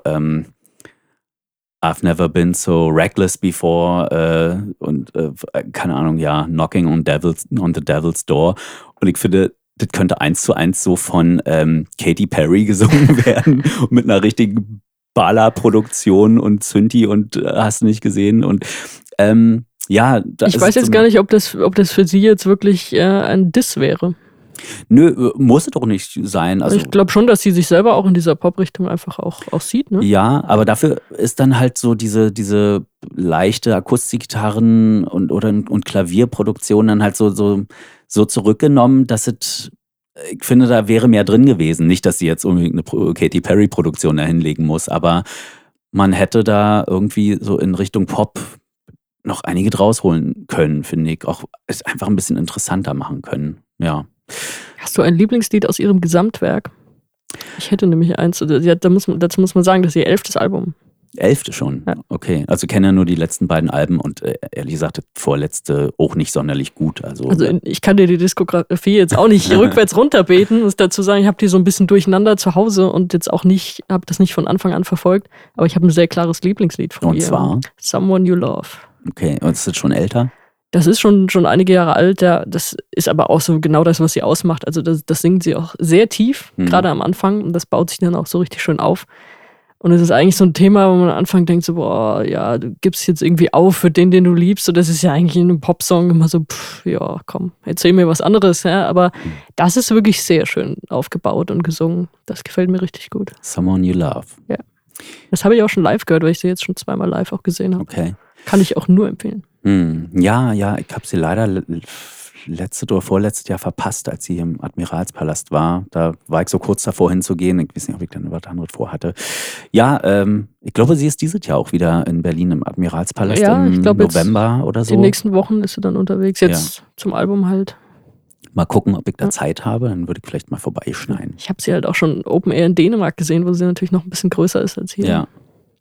I've never been so reckless before und keine Ahnung, ja, knocking on the devil's door. Und ich finde, das könnte 1:1 so von Katy Perry gesungen werden mit einer richtigen Baller-Produktion und Synthi und hast du nicht gesehen und ja, ich weiß jetzt gar nicht, ob das für sie jetzt wirklich ein Diss wäre. Nö, muss es doch nicht sein. Also, ich glaube schon, dass sie sich selber auch in dieser Pop-Richtung einfach auch sieht, ne? ja, aber dafür ist dann halt so diese leichte Akustikgitarren und Klavierproduktion dann halt so zurückgenommen, dass es, ich finde, da wäre mehr drin gewesen. Nicht, dass sie jetzt unbedingt eine Katy Perry-Produktion da hinlegen muss, aber man hätte da irgendwie so in Richtung Pop noch einige draus holen können, finde ich. Auch es einfach ein bisschen interessanter machen können, ja. Hast du ein Lieblingslied aus ihrem Gesamtwerk? Ich hätte nämlich eins. Dazu muss man sagen, das ist ihr 11. Album. 11. schon? Ja. Okay, also kenne ja nur die letzten beiden Alben und ehrlich gesagt, das vorletzte auch nicht sonderlich gut. Also ich kann dir die Diskografie jetzt auch nicht rückwärts runterbeten. Muss dazu sagen, ich habe die so ein bisschen durcheinander zu Hause und jetzt auch nicht, habe das nicht von Anfang an verfolgt. Aber ich habe ein sehr klares Lieblingslied von ihr. Und zwar? Someone You Love. Okay, und ist das schon älter? Das ist schon einige Jahre alt, ja. Das ist aber auch so genau das, was sie ausmacht. Also das singt sie auch sehr tief, gerade am Anfang. Und das baut sich dann auch so richtig schön auf. Und es ist eigentlich so ein Thema, wo man am Anfang denkt so, boah, ja, du gibst jetzt irgendwie auf für den du liebst. Und das ist ja eigentlich in einem Popsong immer so, ja, komm, erzähl mir was anderes. Ja. Aber das ist wirklich sehr schön aufgebaut und gesungen. Das gefällt mir richtig gut. Someone You Love. Ja. Das habe ich auch schon live gehört, weil ich sie jetzt schon zweimal live auch gesehen habe. Okay. Kann ich auch nur empfehlen. Ja, ich habe sie leider letztes oder vorletztes Jahr verpasst, als sie im Admiralspalast war. Da war ich so kurz davor hinzugehen. Ich weiß nicht, ob ich dann was anderes vorhatte. Ja, ich glaube, sie ist dieses Jahr auch wieder in Berlin im Admiralspalast im November oder so. Die nächsten Wochen ist sie dann unterwegs, jetzt zum Album halt. Mal gucken, ob ich da Zeit habe, dann würde ich vielleicht mal vorbeischneiden. Ich habe sie halt auch schon Open Air in Dänemark gesehen, wo sie natürlich noch ein bisschen größer ist als hier. Ja.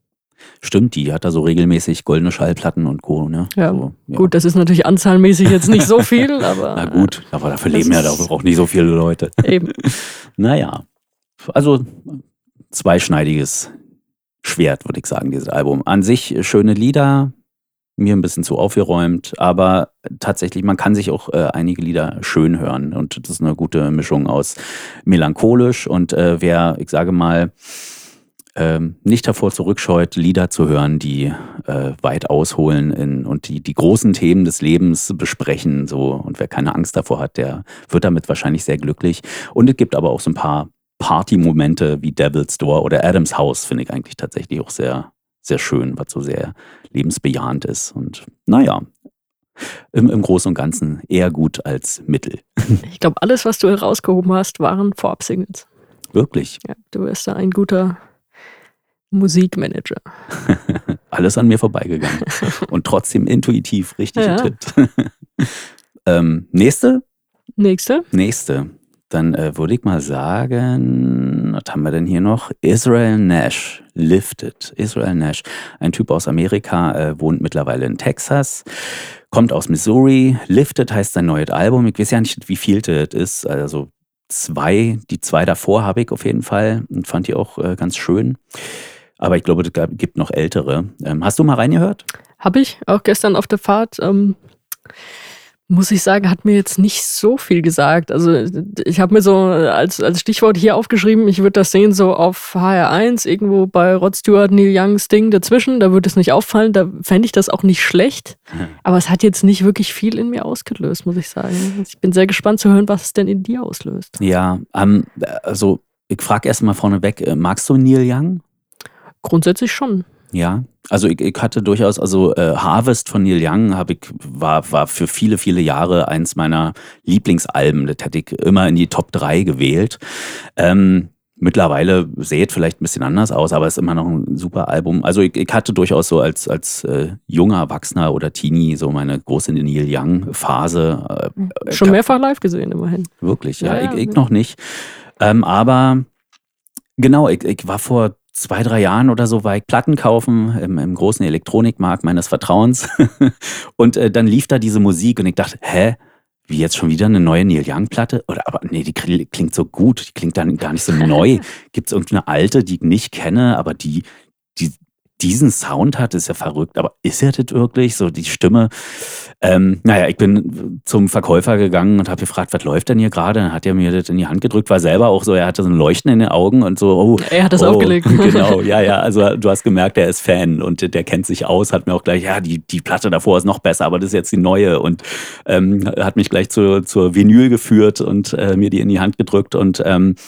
Stimmt, die hat da so regelmäßig goldene Schallplatten und Co. Ne? Ja, so, ja. Gut, das ist natürlich anzahlmäßig jetzt nicht so viel, aber... Na gut, aber dafür leben ja auch nicht so viele Leute. Eben. Naja, also zweischneidiges Schwert, würde ich sagen, dieses Album. An sich schöne Lieder, mir ein bisschen zu aufgeräumt, aber tatsächlich, man kann sich auch einige Lieder schön hören und das ist eine gute Mischung aus melancholisch und wer, ich sage mal, nicht davor zurückscheut, Lieder zu hören, die weit ausholen und die großen Themen des Lebens besprechen. So. Und wer keine Angst davor hat, der wird damit wahrscheinlich sehr glücklich. Und es gibt aber auch so ein paar Party-Momente wie Devil's Door oder Adam's House, finde ich eigentlich tatsächlich auch sehr, sehr schön, was so sehr lebensbejahend ist. Und naja, im Großen und Ganzen eher gut als mittel. Ich glaube, alles, was du herausgehoben hast, waren Vorab-Singles. Wirklich. Ja, du bist da ein guter Musikmanager. Alles an mir vorbeigegangen. Und trotzdem intuitiv richtig getippt. Nächste? Nächste. Dann würde ich mal sagen, was haben wir denn hier noch? Israel Nash, Lifted. Israel Nash, ein Typ aus Amerika, wohnt mittlerweile in Texas, kommt aus Missouri. Lifted heißt sein neues Album. Ich weiß ja nicht, wie viel das ist. Also die zwei davor habe ich auf jeden Fall und fand die auch ganz schön. Aber ich glaube, es gibt noch ältere. Hast du mal reingehört? Habe ich, auch gestern auf der Fahrt. Muss ich sagen, hat mir jetzt nicht so viel gesagt. Also ich habe mir so als Stichwort hier aufgeschrieben, ich würde das sehen so auf HR1, irgendwo bei Rod Stewart, Neil Young, Sting dazwischen. Da würde es nicht auffallen, da fände ich das auch nicht schlecht. Aber es hat jetzt nicht wirklich viel in mir ausgelöst, muss ich sagen. Ich bin sehr gespannt zu hören, was es denn in dir auslöst. Ja, also ich frage erst mal vorneweg, magst du Neil Young? Grundsätzlich schon. Ja, also ich hatte durchaus, Harvest von Neil Young war für viele, viele Jahre eins meiner Lieblingsalben. Das hätte ich immer in die Top 3 gewählt. Mittlerweile sähe vielleicht ein bisschen anders aus, aber es ist immer noch ein super Album. Also ich hatte durchaus so als junger Erwachsener oder Teenie so meine große Neil Young-Phase. Schon mehrfach live gesehen, immerhin. Wirklich, ja. Ich noch nicht. Aber genau, ich war vor 2-3 Jahren oder so, war ich Platten kaufen im großen Elektronikmarkt meines Vertrauens und dann lief da diese Musik und ich dachte, wie jetzt schon wieder eine neue Neil Young Platte? Aber nee, die klingt so gut, die klingt dann gar nicht so neu. Gibt es irgendeine alte, die ich nicht kenne, aber die diesen Sound hat, ist ja verrückt. Aber ist er das wirklich? So die Stimme. Ich bin zum Verkäufer gegangen und habe gefragt, was läuft denn hier gerade? Dann hat er mir das in die Hand gedrückt, war selber auch so, er hatte so ein Leuchten in den Augen und so, er hat das aufgelegt. Genau, ja, also du hast gemerkt, er ist Fan und der kennt sich aus, hat mir auch gleich, die Platte davor ist noch besser, aber das ist jetzt die neue und hat mich gleich zur Vinyl geführt und mir die in die Hand gedrückt und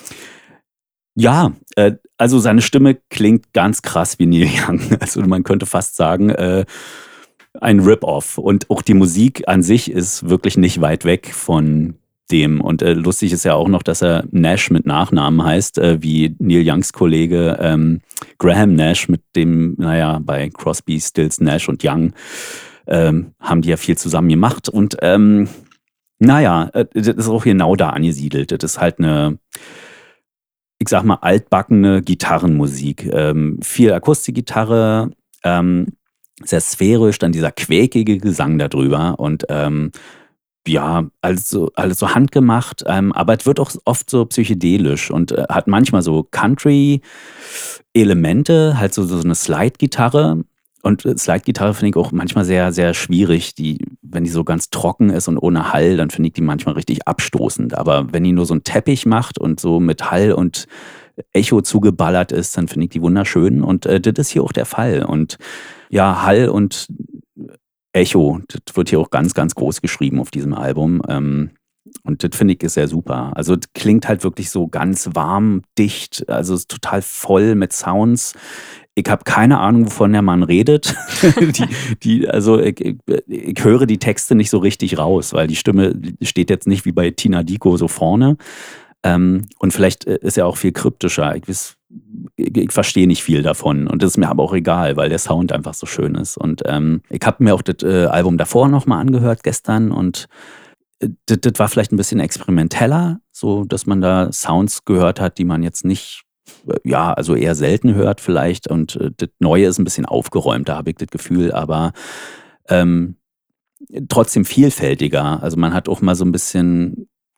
also seine Stimme klingt ganz krass wie Neil Young. Also man könnte fast sagen, ein Rip-Off. Und auch die Musik an sich ist wirklich nicht weit weg von dem. Und lustig ist ja auch noch, dass er Nash mit Nachnamen heißt, wie Neil Youngs Kollege Graham Nash, mit dem, bei Crosby, Stills, Nash und Young haben die ja viel zusammen gemacht. Und das ist auch genau da angesiedelt. Das ist halt eine, ich sag mal, altbackene Gitarrenmusik. Viel Akustikgitarre, sehr sphärisch, dann dieser quäkige Gesang darüber und alles so handgemacht, aber es wird auch oft so psychedelisch und hat manchmal so Country-Elemente, halt so eine Slide-Gitarre. Und Slide-Gitarre finde ich auch manchmal sehr, sehr schwierig. Wenn die so ganz trocken ist und ohne Hall, dann finde ich die manchmal richtig abstoßend. Aber wenn die nur so einen Teppich macht und so mit Hall und Echo zugeballert ist, dann finde ich die wunderschön. Und das ist hier auch der Fall. Und ja, Hall und Echo, das wird hier auch ganz, ganz groß geschrieben auf diesem Album. Und das finde ich ist sehr super. Also das klingt halt wirklich so ganz warm, dicht, also ist total voll mit Sounds. Ich habe keine Ahnung, wovon der Mann redet. Ich höre die Texte nicht so richtig raus, weil die Stimme steht jetzt nicht wie bei Tina Dicko so vorne. Und vielleicht ist er auch viel kryptischer. Ich verstehe nicht viel davon und das ist mir aber auch egal, weil der Sound einfach so schön ist. Und ich habe mir auch das Album davor nochmal angehört gestern und das war vielleicht ein bisschen experimenteller, so dass man da Sounds gehört hat, die man jetzt nicht, also eher selten hört vielleicht und das Neue ist ein bisschen aufgeräumter, habe ich das Gefühl, aber trotzdem vielfältiger. Also man hat auch mal so ein bisschen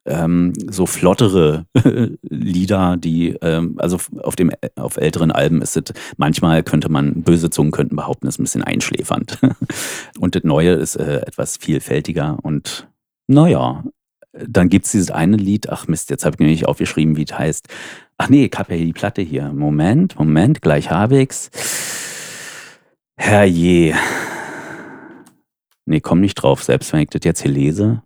so flottere Lieder, die, also auf älteren Alben ist es, manchmal böse Zungen könnten behaupten, ist ein bisschen einschläfernd. Und das Neue ist etwas vielfältiger und naja, dann gibt es dieses eine Lied, ach Mist, jetzt habe ich mir nicht aufgeschrieben, wie es heißt. Ach nee, ich habe ja die Platte hier. Moment, gleich habe ich's. Herrje. Nee, komm nicht drauf, selbst wenn ich das jetzt hier lese.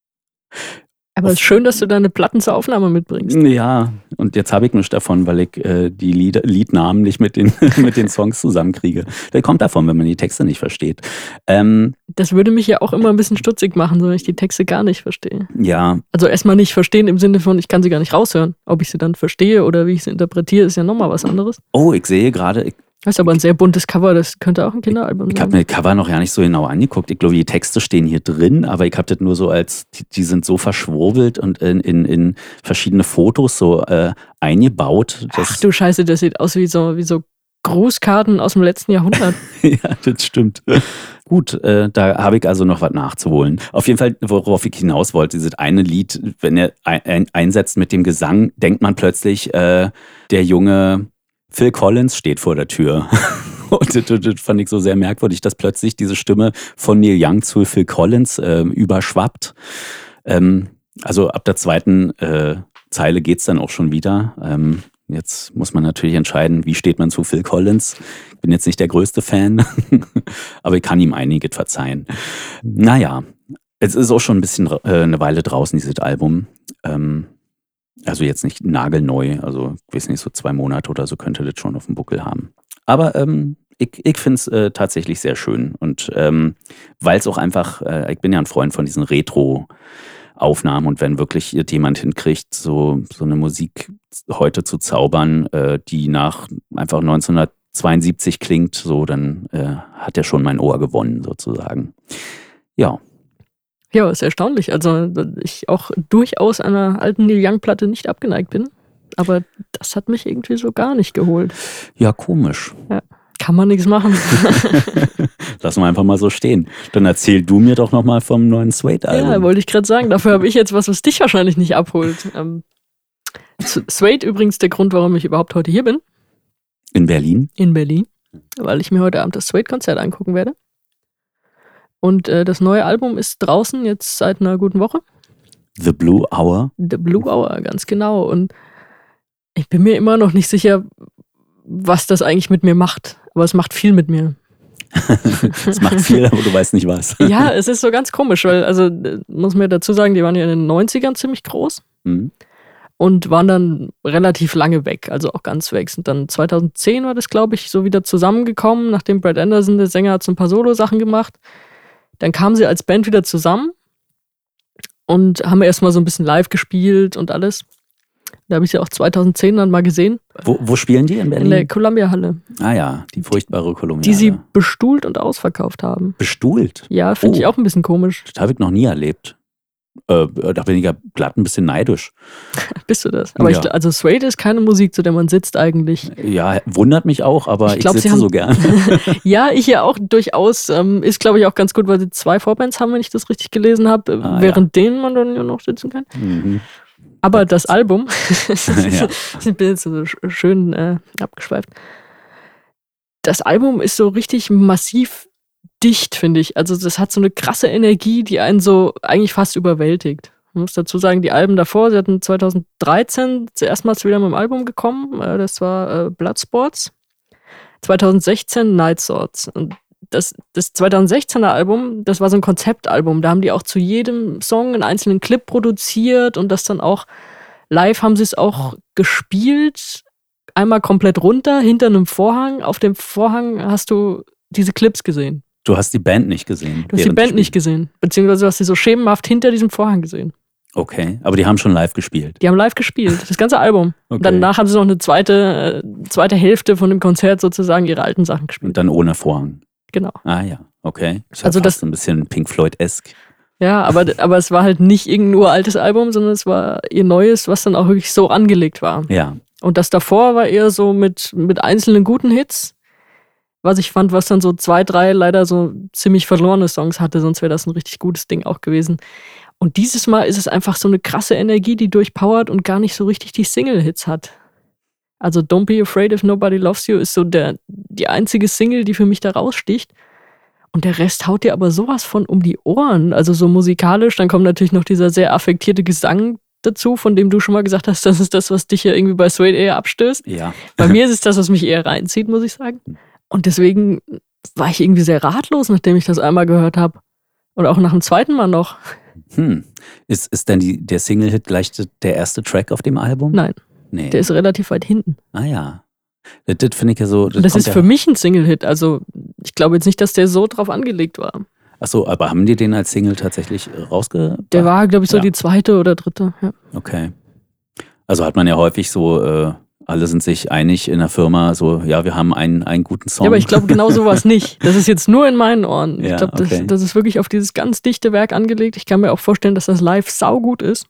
Aber es ist schön, dass du deine Platten zur Aufnahme mitbringst. Ja, und jetzt habe ich nichts davon, weil ich die Liednamen nicht mit den, mit den Songs zusammenkriege. Das kommt davon, wenn man die Texte nicht versteht. Das würde mich ja auch immer ein bisschen stutzig machen, wenn ich die Texte gar nicht verstehe. Ja. Also erstmal nicht verstehen im Sinne von, ich kann sie gar nicht raushören. Ob ich sie dann verstehe oder wie ich sie interpretiere, ist ja nochmal was anderes. Oh, ich sehe gerade... Das ist aber ein sehr buntes Cover, das könnte auch ein Kinderalbum sein. Ich habe mir das Cover noch gar nicht so genau angeguckt. Ich glaube, die Texte stehen hier drin, aber ich habe das nur so als, die sind so verschwurbelt und in verschiedene Fotos so eingebaut. Ach du Scheiße, das sieht aus wie so Grußkarten aus dem letzten Jahrhundert. Ja, das stimmt. Gut, da habe ich also noch was nachzuholen. Auf jeden Fall, worauf ich hinaus wollte, dieses eine Lied, wenn er einsetzt mit dem Gesang, denkt man plötzlich, der junge Phil Collins steht vor der Tür. Und das fand ich so sehr merkwürdig, dass plötzlich diese Stimme von Neil Young zu Phil Collins überschwappt. Also ab der zweiten Zeile geht's dann auch schon wieder. Jetzt muss man natürlich entscheiden, wie steht man zu Phil Collins. Ich bin jetzt nicht der größte Fan, aber ich kann ihm einiges verzeihen. Naja, es ist auch schon ein bisschen eine Weile draußen, dieses Album. Also jetzt nicht nagelneu, also ich weiß nicht, so 2 Monate oder so könnte das schon auf dem Buckel haben. Aber ich finde es tatsächlich sehr schön. Und weil es auch einfach, ich bin ja ein Freund von diesen Retro-Aufnahmen und wenn wirklich jemand hinkriegt, so eine Musik heute zu zaubern, die nach einfach 1972 klingt, so dann hat er schon mein Ohr gewonnen sozusagen. Ja. Ja, ist erstaunlich. Also ich auch durchaus einer alten Neil Young-Platte nicht abgeneigt bin. Aber das hat mich irgendwie so gar nicht geholt. Ja, komisch. Ja, kann man nichts machen. Lassen wir einfach mal so stehen. Dann erzähl du mir doch nochmal vom neuen Suede-Album. Ja, wollte ich gerade sagen. Dafür habe ich jetzt was dich wahrscheinlich nicht abholt. Suede übrigens der Grund, warum ich überhaupt heute hier bin. In Berlin? In Berlin. Weil ich mir heute Abend das Suede-Konzert angucken werde. Und das neue Album ist draußen jetzt seit einer guten Woche. The Blue Hour. The Blue Hour, ganz genau. Und ich bin mir immer noch nicht sicher, was das eigentlich mit mir macht. Aber es macht viel mit mir. Es macht viel, aber du weißt nicht was. Ja, es ist so ganz komisch, weil, also muss man dazu sagen, die waren ja in den 90ern ziemlich groß. Mhm. Und waren dann relativ lange weg, also auch ganz weg. Sind dann 2010 war das, glaube ich, so wieder zusammengekommen, nachdem Brad Anderson, der Sänger, hat so ein paar Solo-Sachen gemacht. Dann kamen sie als Band wieder zusammen und haben erstmal so ein bisschen live gespielt und alles. Da habe ich sie auch 2010 dann mal gesehen. Wo spielen die in Berlin? In der Columbia-Halle. Ah ja, die furchtbare Columbia-Halle. Die sie bestuhlt und ausverkauft haben. Bestuhlt? Ja, finde ich auch ein bisschen komisch. Das habe ich noch nie erlebt. Da bin ich ja glatt ein bisschen neidisch. Bist du das? Aber ja. Also Suede ist keine Musik, zu der man sitzt eigentlich. Ja, wundert mich auch, aber ich sitze so gern. Ja, ich ja auch durchaus. Ist, glaube ich, auch ganz gut, weil sie 2 Vorbands haben, wenn ich das richtig gelesen habe, während denen man dann ja noch sitzen kann. Mhm. Aber das Album, Ja. ich bin jetzt so schön abgeschweift. Das Album ist so richtig massiv dicht, finde ich. Also das hat so eine krasse Energie, die einen so eigentlich fast überwältigt. Man muss dazu sagen, die Alben davor, sie hatten 2013 erstmals wieder mit dem Album gekommen. Das war Bloodsports. 2016 Night Swords. Und das 2016er Album, das war so ein Konzeptalbum. Da haben die auch zu jedem Song einen einzelnen Clip produziert und das dann auch live haben sie es auch gespielt. Einmal komplett runter, hinter einem Vorhang. Auf dem Vorhang hast du diese Clips gesehen. Du hast die Band nicht gesehen. Du hast die Band nicht gesehen. Beziehungsweise du hast sie so schemenhaft hinter diesem Vorhang gesehen. Okay, aber die haben schon live gespielt. Die haben live gespielt, das ganze Album. Okay. Danach haben sie noch eine zweite Hälfte von dem Konzert sozusagen ihre alten Sachen gespielt. Und dann ohne Vorhang. Genau. Ah ja, okay. Ist ja Also fast ein bisschen Pink Floyd-esque. Ja, aber es war halt nicht irgendein uraltes Album, sondern es war ihr neues, was dann auch wirklich so angelegt war. Ja. Und das davor war eher so mit einzelnen guten Hits, was ich fand, was dann so 2, 3 leider so ziemlich verlorene Songs hatte, sonst wäre das ein richtig gutes Ding auch gewesen. Und dieses Mal ist es einfach so eine krasse Energie, die durchpowert und gar nicht so richtig die Single-Hits hat. Also Don't Be Afraid If Nobody Loves You ist so die einzige Single, die für mich da raussticht. Und der Rest haut dir aber sowas von um die Ohren. Also so musikalisch, dann kommt natürlich noch dieser sehr affektierte Gesang dazu, von dem du schon mal gesagt hast, das ist das, was dich ja irgendwie bei Suede eher abstößt. Ja. Bei mir ist es das, was mich eher reinzieht, muss ich sagen. Und deswegen war ich irgendwie sehr ratlos, nachdem ich das einmal gehört habe. Und auch nach dem zweiten Mal noch. Ist denn der Single-Hit gleich der erste Track auf dem Album? Nein, Nee. der ist relativ weit hinten. Ah ja. Das finde ich ja so. Und das ist für mich ein Single-Hit. Also ich glaube jetzt nicht, dass der so drauf angelegt war. Achso, aber haben die den als Single tatsächlich rausgebracht? Der war, glaube ich, so Ja. die zweite oder dritte. Ja. Okay. Also hat man ja häufig so, alle sind sich einig in der Firma, so, ja, wir haben einen guten Song. Ja, aber ich glaube, genau sowas nicht. Das ist jetzt nur in meinen Ohren. Ja, Ich glaube, okay. das ist wirklich auf dieses ganz dichte Werk angelegt. Ich kann mir auch vorstellen, dass das live saugut ist,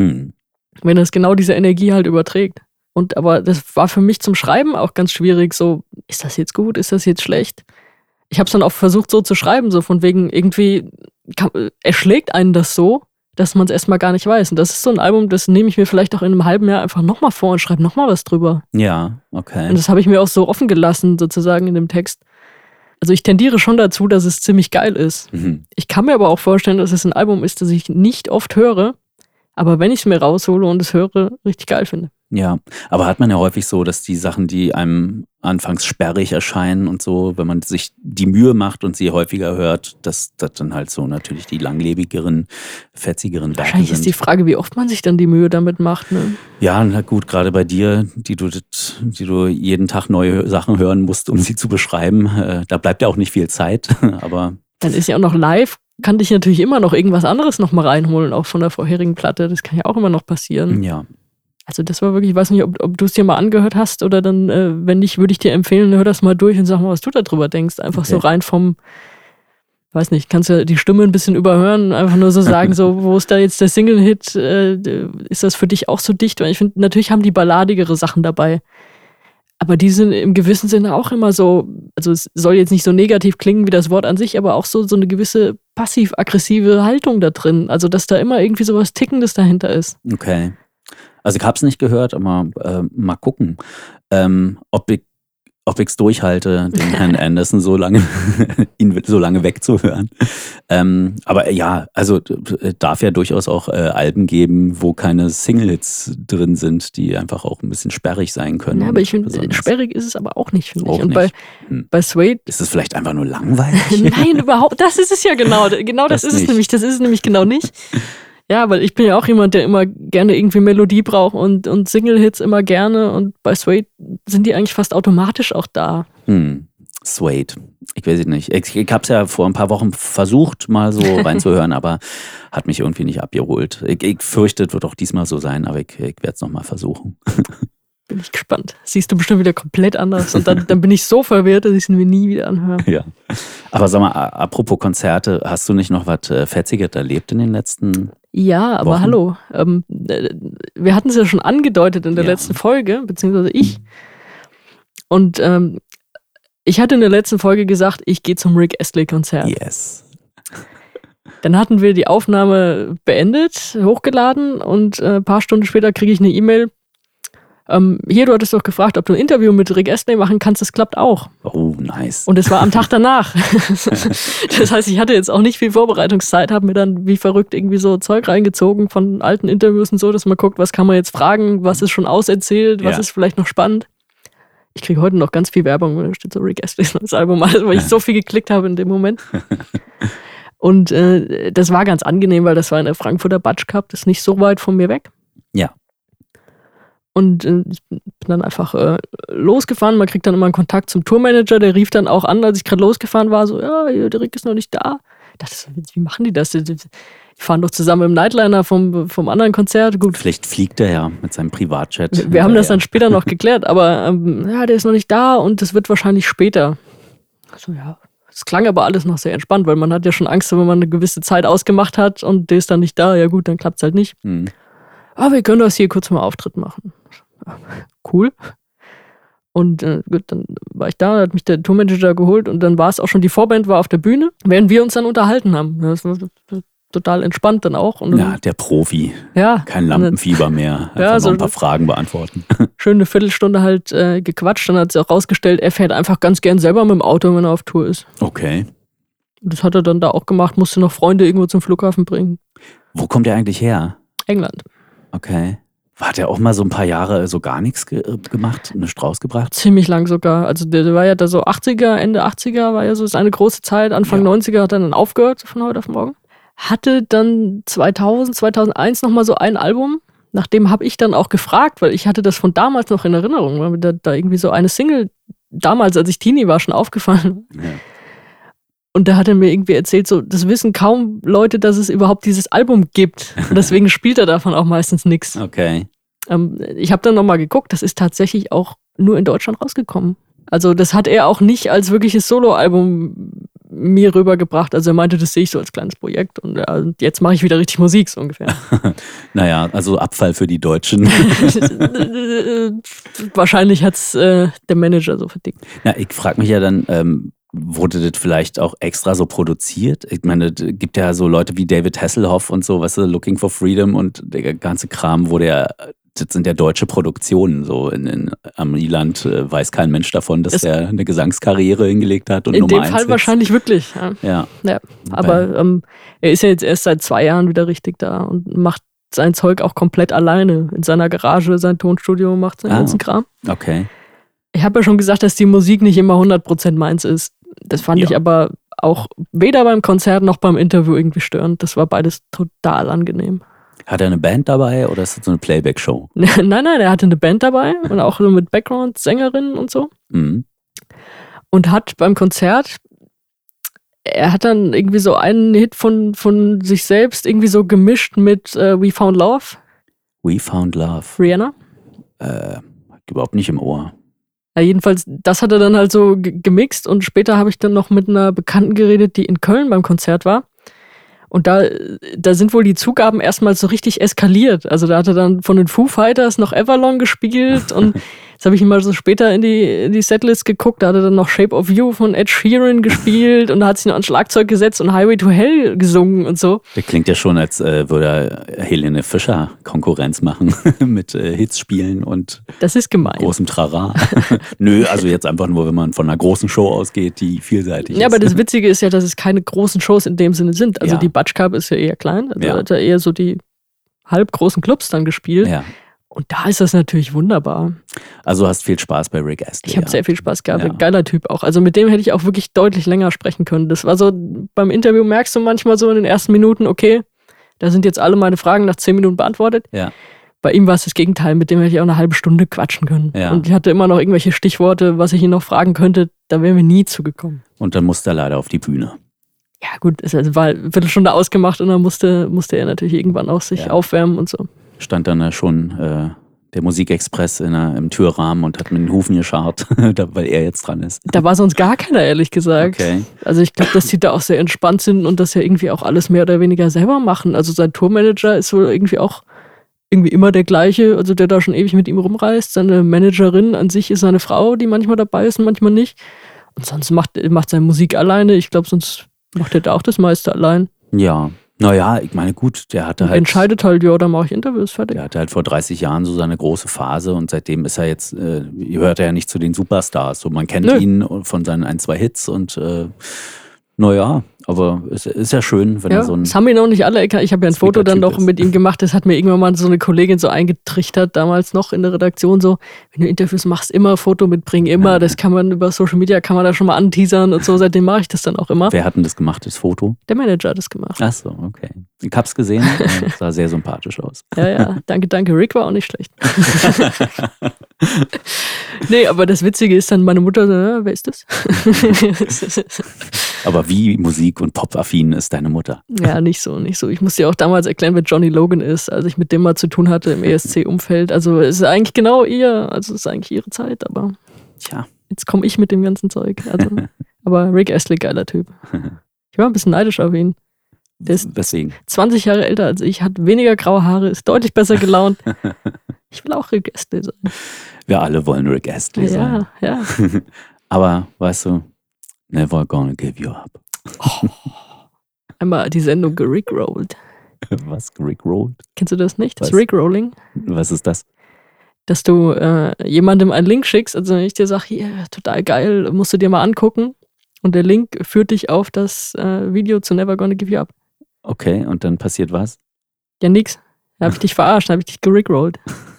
wenn es genau diese Energie halt überträgt. Aber das war für mich zum Schreiben auch ganz schwierig. So, ist das jetzt gut? Ist das jetzt schlecht? Ich habe es dann auch versucht so zu schreiben, so von wegen irgendwie erschlägt einen das so, dass man es erstmal gar nicht weiß. Und das ist so ein Album, das nehme ich mir vielleicht auch in einem halben Jahr einfach nochmal vor und schreibe nochmal was drüber. Ja, okay. Und das habe ich mir auch so offen gelassen, sozusagen in dem Text. Also ich tendiere schon dazu, dass es ziemlich geil ist. Ich kann mir aber auch vorstellen, dass es ein Album ist, das ich nicht oft höre, aber wenn ich es mir raushole und es höre, richtig geil finde. Ja, aber hat man ja häufig so, dass die Sachen, die einem anfangs sperrig erscheinen und so, wenn man sich die Mühe macht und sie häufiger hört, dass das dann halt so natürlich die langlebigeren, fetzigeren Werke Wahrscheinlich sind. ist die Frage, wie oft man sich dann die Mühe damit macht. Ne? Ja, na gut, gerade bei dir, die du jeden Tag neue Sachen hören musst, um sie zu beschreiben, da bleibt ja auch nicht viel Zeit, aber Dann ist ja auch noch live, kann dich natürlich immer noch irgendwas anderes noch mal reinholen, auch von der vorherigen Platte. Das kann ja auch immer noch passieren. ja. Also das war wirklich, ich weiß nicht, ob du es dir mal angehört hast oder dann, wenn nicht, würde ich dir empfehlen, hör das mal durch und sag mal, was du darüber denkst. Einfach so rein vom, weiß nicht, kannst ja die Stimme ein bisschen überhören, einfach nur so sagen, so, wo ist da jetzt der Single-Hit? Ist das für dich auch so dicht? Weil ich finde, natürlich haben die balladigere Sachen dabei. Aber die sind im gewissen Sinne auch immer so, also es soll jetzt nicht so negativ klingen wie das Wort an sich, aber auch so eine gewisse passiv-aggressive Haltung da drin. Also dass da immer irgendwie so was Tickendes dahinter ist. Okay. Also ich habe es nicht gehört, aber mal gucken, ob ich es durchhalte, den Herrn Anderson ihn so lange wegzuhören. Aber ja, also darf ja durchaus auch Alben geben, wo keine Single-Hits drin sind, die einfach auch ein bisschen sperrig sein können. Ja, aber ich finde, besonders- sperrig ist es aber auch nicht, finde ich. Auch Und nicht. bei Suede, Ist es vielleicht einfach nur langweilig? nein, überhaupt, das ist es ja genau. Genau das, Das ist nicht. es nämlich. Das ist es nämlich genau nicht. Ja, weil ich bin ja auch jemand, der immer gerne irgendwie Melodie braucht und Single-Hits immer gerne. Und bei Suede sind die eigentlich fast automatisch auch da. Suede. Ich weiß es nicht. Ich habe es ja vor ein paar Wochen versucht, mal so reinzuhören, aber hat mich irgendwie nicht abgeholt. Ich fürchte, es wird auch diesmal so sein, aber ich werde es nochmal versuchen. Bin ich gespannt. Siehst du bestimmt wieder komplett anders. Und dann bin ich so verwirrt, dass ich es mir nie wieder anhöre. Ja. Aber sag mal, apropos Konzerte, hast du nicht noch was Fetziges erlebt in den letzten? Ja, aber Wochen? hallo. Wir hatten es ja schon angedeutet in der Ja. letzten Folge, beziehungsweise ich. Und ich hatte in der letzten Folge gesagt, ich gehe zum Rick Astley-Konzert. Yes. Dann hatten wir die Aufnahme beendet, hochgeladen und ein paar Stunden später kriege ich eine E-Mail. Hier, du hattest doch gefragt, ob du ein Interview mit Rick Astley machen kannst, das klappt auch. Oh, nice. Und es war am Tag danach. Das heißt, ich hatte jetzt auch nicht viel Vorbereitungszeit, habe mir dann wie verrückt irgendwie so Zeug reingezogen von alten Interviews und so, dass man guckt, was kann man jetzt fragen, was ist schon auserzählt, was Ja. ist vielleicht noch spannend. Ich kriege heute noch ganz viel Werbung, da steht so Rick Astley's neues Album, also, weil ich so viel geklickt habe in dem Moment. Und das war ganz angenehm, weil das war in der Frankfurter Batsch Cup, das ist nicht so weit von mir weg. Ja. Und ich bin dann einfach losgefahren. Man kriegt dann immer einen Kontakt zum Tourmanager. Der rief dann auch an, als ich gerade losgefahren war, so, ja, der Rick ist noch nicht da. Ich dachte, so, wie machen die das? Die fahren doch zusammen im Nightliner vom anderen Konzert. Gut, Vielleicht fliegt er ja mit seinem Privatjet. wir haben das dann später noch geklärt, aber ja, der ist noch nicht da und das wird wahrscheinlich später. Also ja, es klang aber alles noch sehr entspannt, weil man hat ja schon Angst, wenn man eine gewisse Zeit ausgemacht hat und der ist dann nicht da, ja gut, dann klappt es halt nicht. Aber wir können das hier kurz mal Auftritt machen. Cool. Und gut, dann war ich da, hat mich der Tourmanager geholt und dann war es auch schon, die Vorband war auf der Bühne, während wir uns dann unterhalten haben. Das war total entspannt dann auch. Und Ja, der Profi. ja, Kein Lampenfieber mehr. Einfach Ja, noch so- ein paar Fragen beantworten. schön eine Viertelstunde halt gequatscht. Dann hat sich auch rausgestellt, er fährt einfach ganz gern selber mit dem Auto, wenn er auf Tour ist. Okay. Und das hat er dann da auch gemacht, musste noch Freunde irgendwo zum Flughafen bringen. Wo kommt er eigentlich her? England. Okay. Hat er auch mal so ein paar Jahre so gar nichts gemacht, nichts rausgebracht? Ziemlich lang sogar. Also der war ja da so 80er, Ende 80er war ja so seine große Zeit. Anfang Ja. 90er hat er dann aufgehört, so von heute auf morgen. Hatte dann 2000, 2001 nochmal so ein Album. Nach dem habe ich dann auch gefragt, weil ich hatte das von damals noch in Erinnerung, weil mir da irgendwie so eine Single damals, als ich Teenie war, schon aufgefallen. Ja. Und da hat er mir irgendwie erzählt, so, das wissen kaum Leute, dass es überhaupt dieses Album gibt. Und deswegen spielt er davon auch meistens nichts. Okay. Ich habe dann nochmal geguckt, das ist tatsächlich auch nur in Deutschland rausgekommen. Also das hat er auch nicht als wirkliches Soloalbum mir rübergebracht. Also er meinte, das sehe ich so als kleines Projekt und jetzt mache ich wieder richtig Musik, so ungefähr. Naja, also Abfall für die Deutschen. Wahrscheinlich hat es der Manager so verdickt. Na, ich frage mich ja dann, wurde das vielleicht auch extra so produziert? Ich meine, es gibt ja so Leute wie David Hasselhoff und so, weißt du, Looking for Freedom und der ganze Kram, das sind ja deutsche Produktionen. So am Irland weiß kein Mensch davon, dass der eine Gesangskarriere hingelegt hat und In Nummer dem Fall 1 wahrscheinlich wirklich. Ja. Ja. Aber er ist ja jetzt erst seit 2 Jahren wieder richtig da und macht sein Zeug auch komplett alleine. In seiner Garage, sein Tonstudio, macht seinen ganzen Kram. Okay. Ich habe ja schon gesagt, dass die Musik nicht immer 100% meins ist. Das fand ich aber auch weder beim Konzert noch beim Interview irgendwie störend. Das war beides total angenehm. Hat er eine Band dabei oder ist das so eine Playback-Show? Nein, er hatte eine Band dabei und auch so mit Background-Sängerinnen und so. Mhm. Und hat beim Konzert, er hat dann irgendwie so einen Hit von sich selbst irgendwie so gemischt mit We Found Love, We Found Love. Rihanna. Überhaupt nicht im Ohr. Ja, jedenfalls, das hat er dann halt so gemixt und später habe ich dann noch mit einer Bekannten geredet, die in Köln beim Konzert war. Und da sind wohl die Zugaben erstmal so richtig eskaliert. Also da hat er dann von den Foo Fighters noch Everlong gespielt und jetzt habe ich mal so später in die Setlist geguckt, da hat er dann noch Shape of You von Ed Sheeran gespielt und da hat sich noch ans Schlagzeug gesetzt und Highway to Hell gesungen und so. Der klingt ja schon, als würde er Helene Fischer Konkurrenz machen mit Hits spielen und Das ist gemein. großem Trara. Nö, also jetzt einfach nur, wenn man von einer großen Show ausgeht, die vielseitig ist. Ja, aber das Witzige ist ja, dass es keine großen Shows in dem Sinne sind. Also Ja. die Batsch Cup ist ja eher klein, also Ja. hat er eher so die halbgroßen Clubs dann gespielt. Ja. Und da ist das natürlich wunderbar. Also hast viel Spaß bei Rick Astley. Ich habe sehr viel Spaß gehabt. Ja. Geiler Typ auch. Also mit dem hätte ich auch wirklich deutlich länger sprechen können. Das war so, beim Interview merkst du manchmal so in den ersten Minuten, okay, da sind jetzt alle meine Fragen nach 10 Minuten beantwortet. Ja. Bei ihm war es das Gegenteil. Mit dem hätte ich auch eine halbe Stunde quatschen können. Ja. Und ich hatte immer noch irgendwelche Stichworte, was ich ihn noch fragen könnte. Da wären wir nie zugekommen. Und dann musste er leider auf die Bühne. Ja gut, es war eine Viertelstunde ausgemacht und dann musste er natürlich irgendwann auch sich aufwärmen und so. Stand dann schon der Musikexpress im Türrahmen und hat mit den Hufen gescharrt, weil er jetzt dran ist. Da war sonst gar keiner, ehrlich gesagt. Okay. Also ich glaube, dass die da auch sehr entspannt sind und das ja irgendwie auch alles mehr oder weniger selber machen. Also sein Tourmanager ist wohl irgendwie auch irgendwie immer der gleiche, also der da schon ewig mit ihm rumreist. Seine Managerin an sich ist seine Frau, die manchmal dabei ist und manchmal nicht. Und sonst macht seine Musik alleine. Ich glaube, sonst macht er da auch das meiste allein. Ja. Naja, ich meine, gut, der hatte halt. Entscheidet halt, ja, da mache ich Interviews, fertig. Der hatte halt vor 30 Jahren so seine große Phase und seitdem ist er jetzt, gehört er ja nicht zu den Superstars. So, man kennt ihn von seinen 1, 2 Hits und naja, aber es ist ja schön, wenn Ja, er so ein. das haben ihn auch nicht alle erkannt. Ich habe ja ein Foto dann Typ noch ist. mit ihm gemacht. Das hat mir irgendwann mal so eine Kollegin so eingetrichtert, damals noch in der Redaktion so, wenn du Interviews machst, immer Foto mitbringen, immer. Das kann man über Social Media, kann man da schon mal anteasern und so. Seitdem mache ich das dann auch immer. Wer hat denn das gemacht, das Foto? Der Manager hat das gemacht. Ach so, okay. Ich hab's gesehen, sah sehr sympathisch aus. Ja, danke. Rick war auch nicht schlecht. Nee, aber das Witzige ist dann, meine Mutter so, wer ist das? Aber wie musik- und pop-affin ist deine Mutter? Ja, nicht so. Ich musste ja auch damals erklären, wer Johnny Logan ist, als ich mit dem mal zu tun hatte im ESC-Umfeld. Also es ist eigentlich genau es ist eigentlich ihre Zeit, aber Tja. jetzt komme ich mit dem ganzen Zeug. Also, aber Rick Astley, geiler Typ. Ich war ein bisschen neidisch auf ihn. Der ist Deswegen. 20 Jahre älter als ich, hat weniger graue Haare, ist deutlich besser gelaunt. Ich will auch Rick Astley sein. Wir alle wollen Rick Astley sein. Ja. einmal die Sendung gerickrollt. Was? Rickrollt? Kennst du das nicht? Das Was? Rickrolling? Was ist das? Dass du jemandem einen Link schickst, also wenn ich dir sage, hier, total geil, musst du dir mal angucken. Und der Link führt dich auf das Video zu Never Gonna Give You Up. Okay, und dann passiert was? Ja, nix. Da habe ich dich verarscht, da habe ich dich gerickrollt.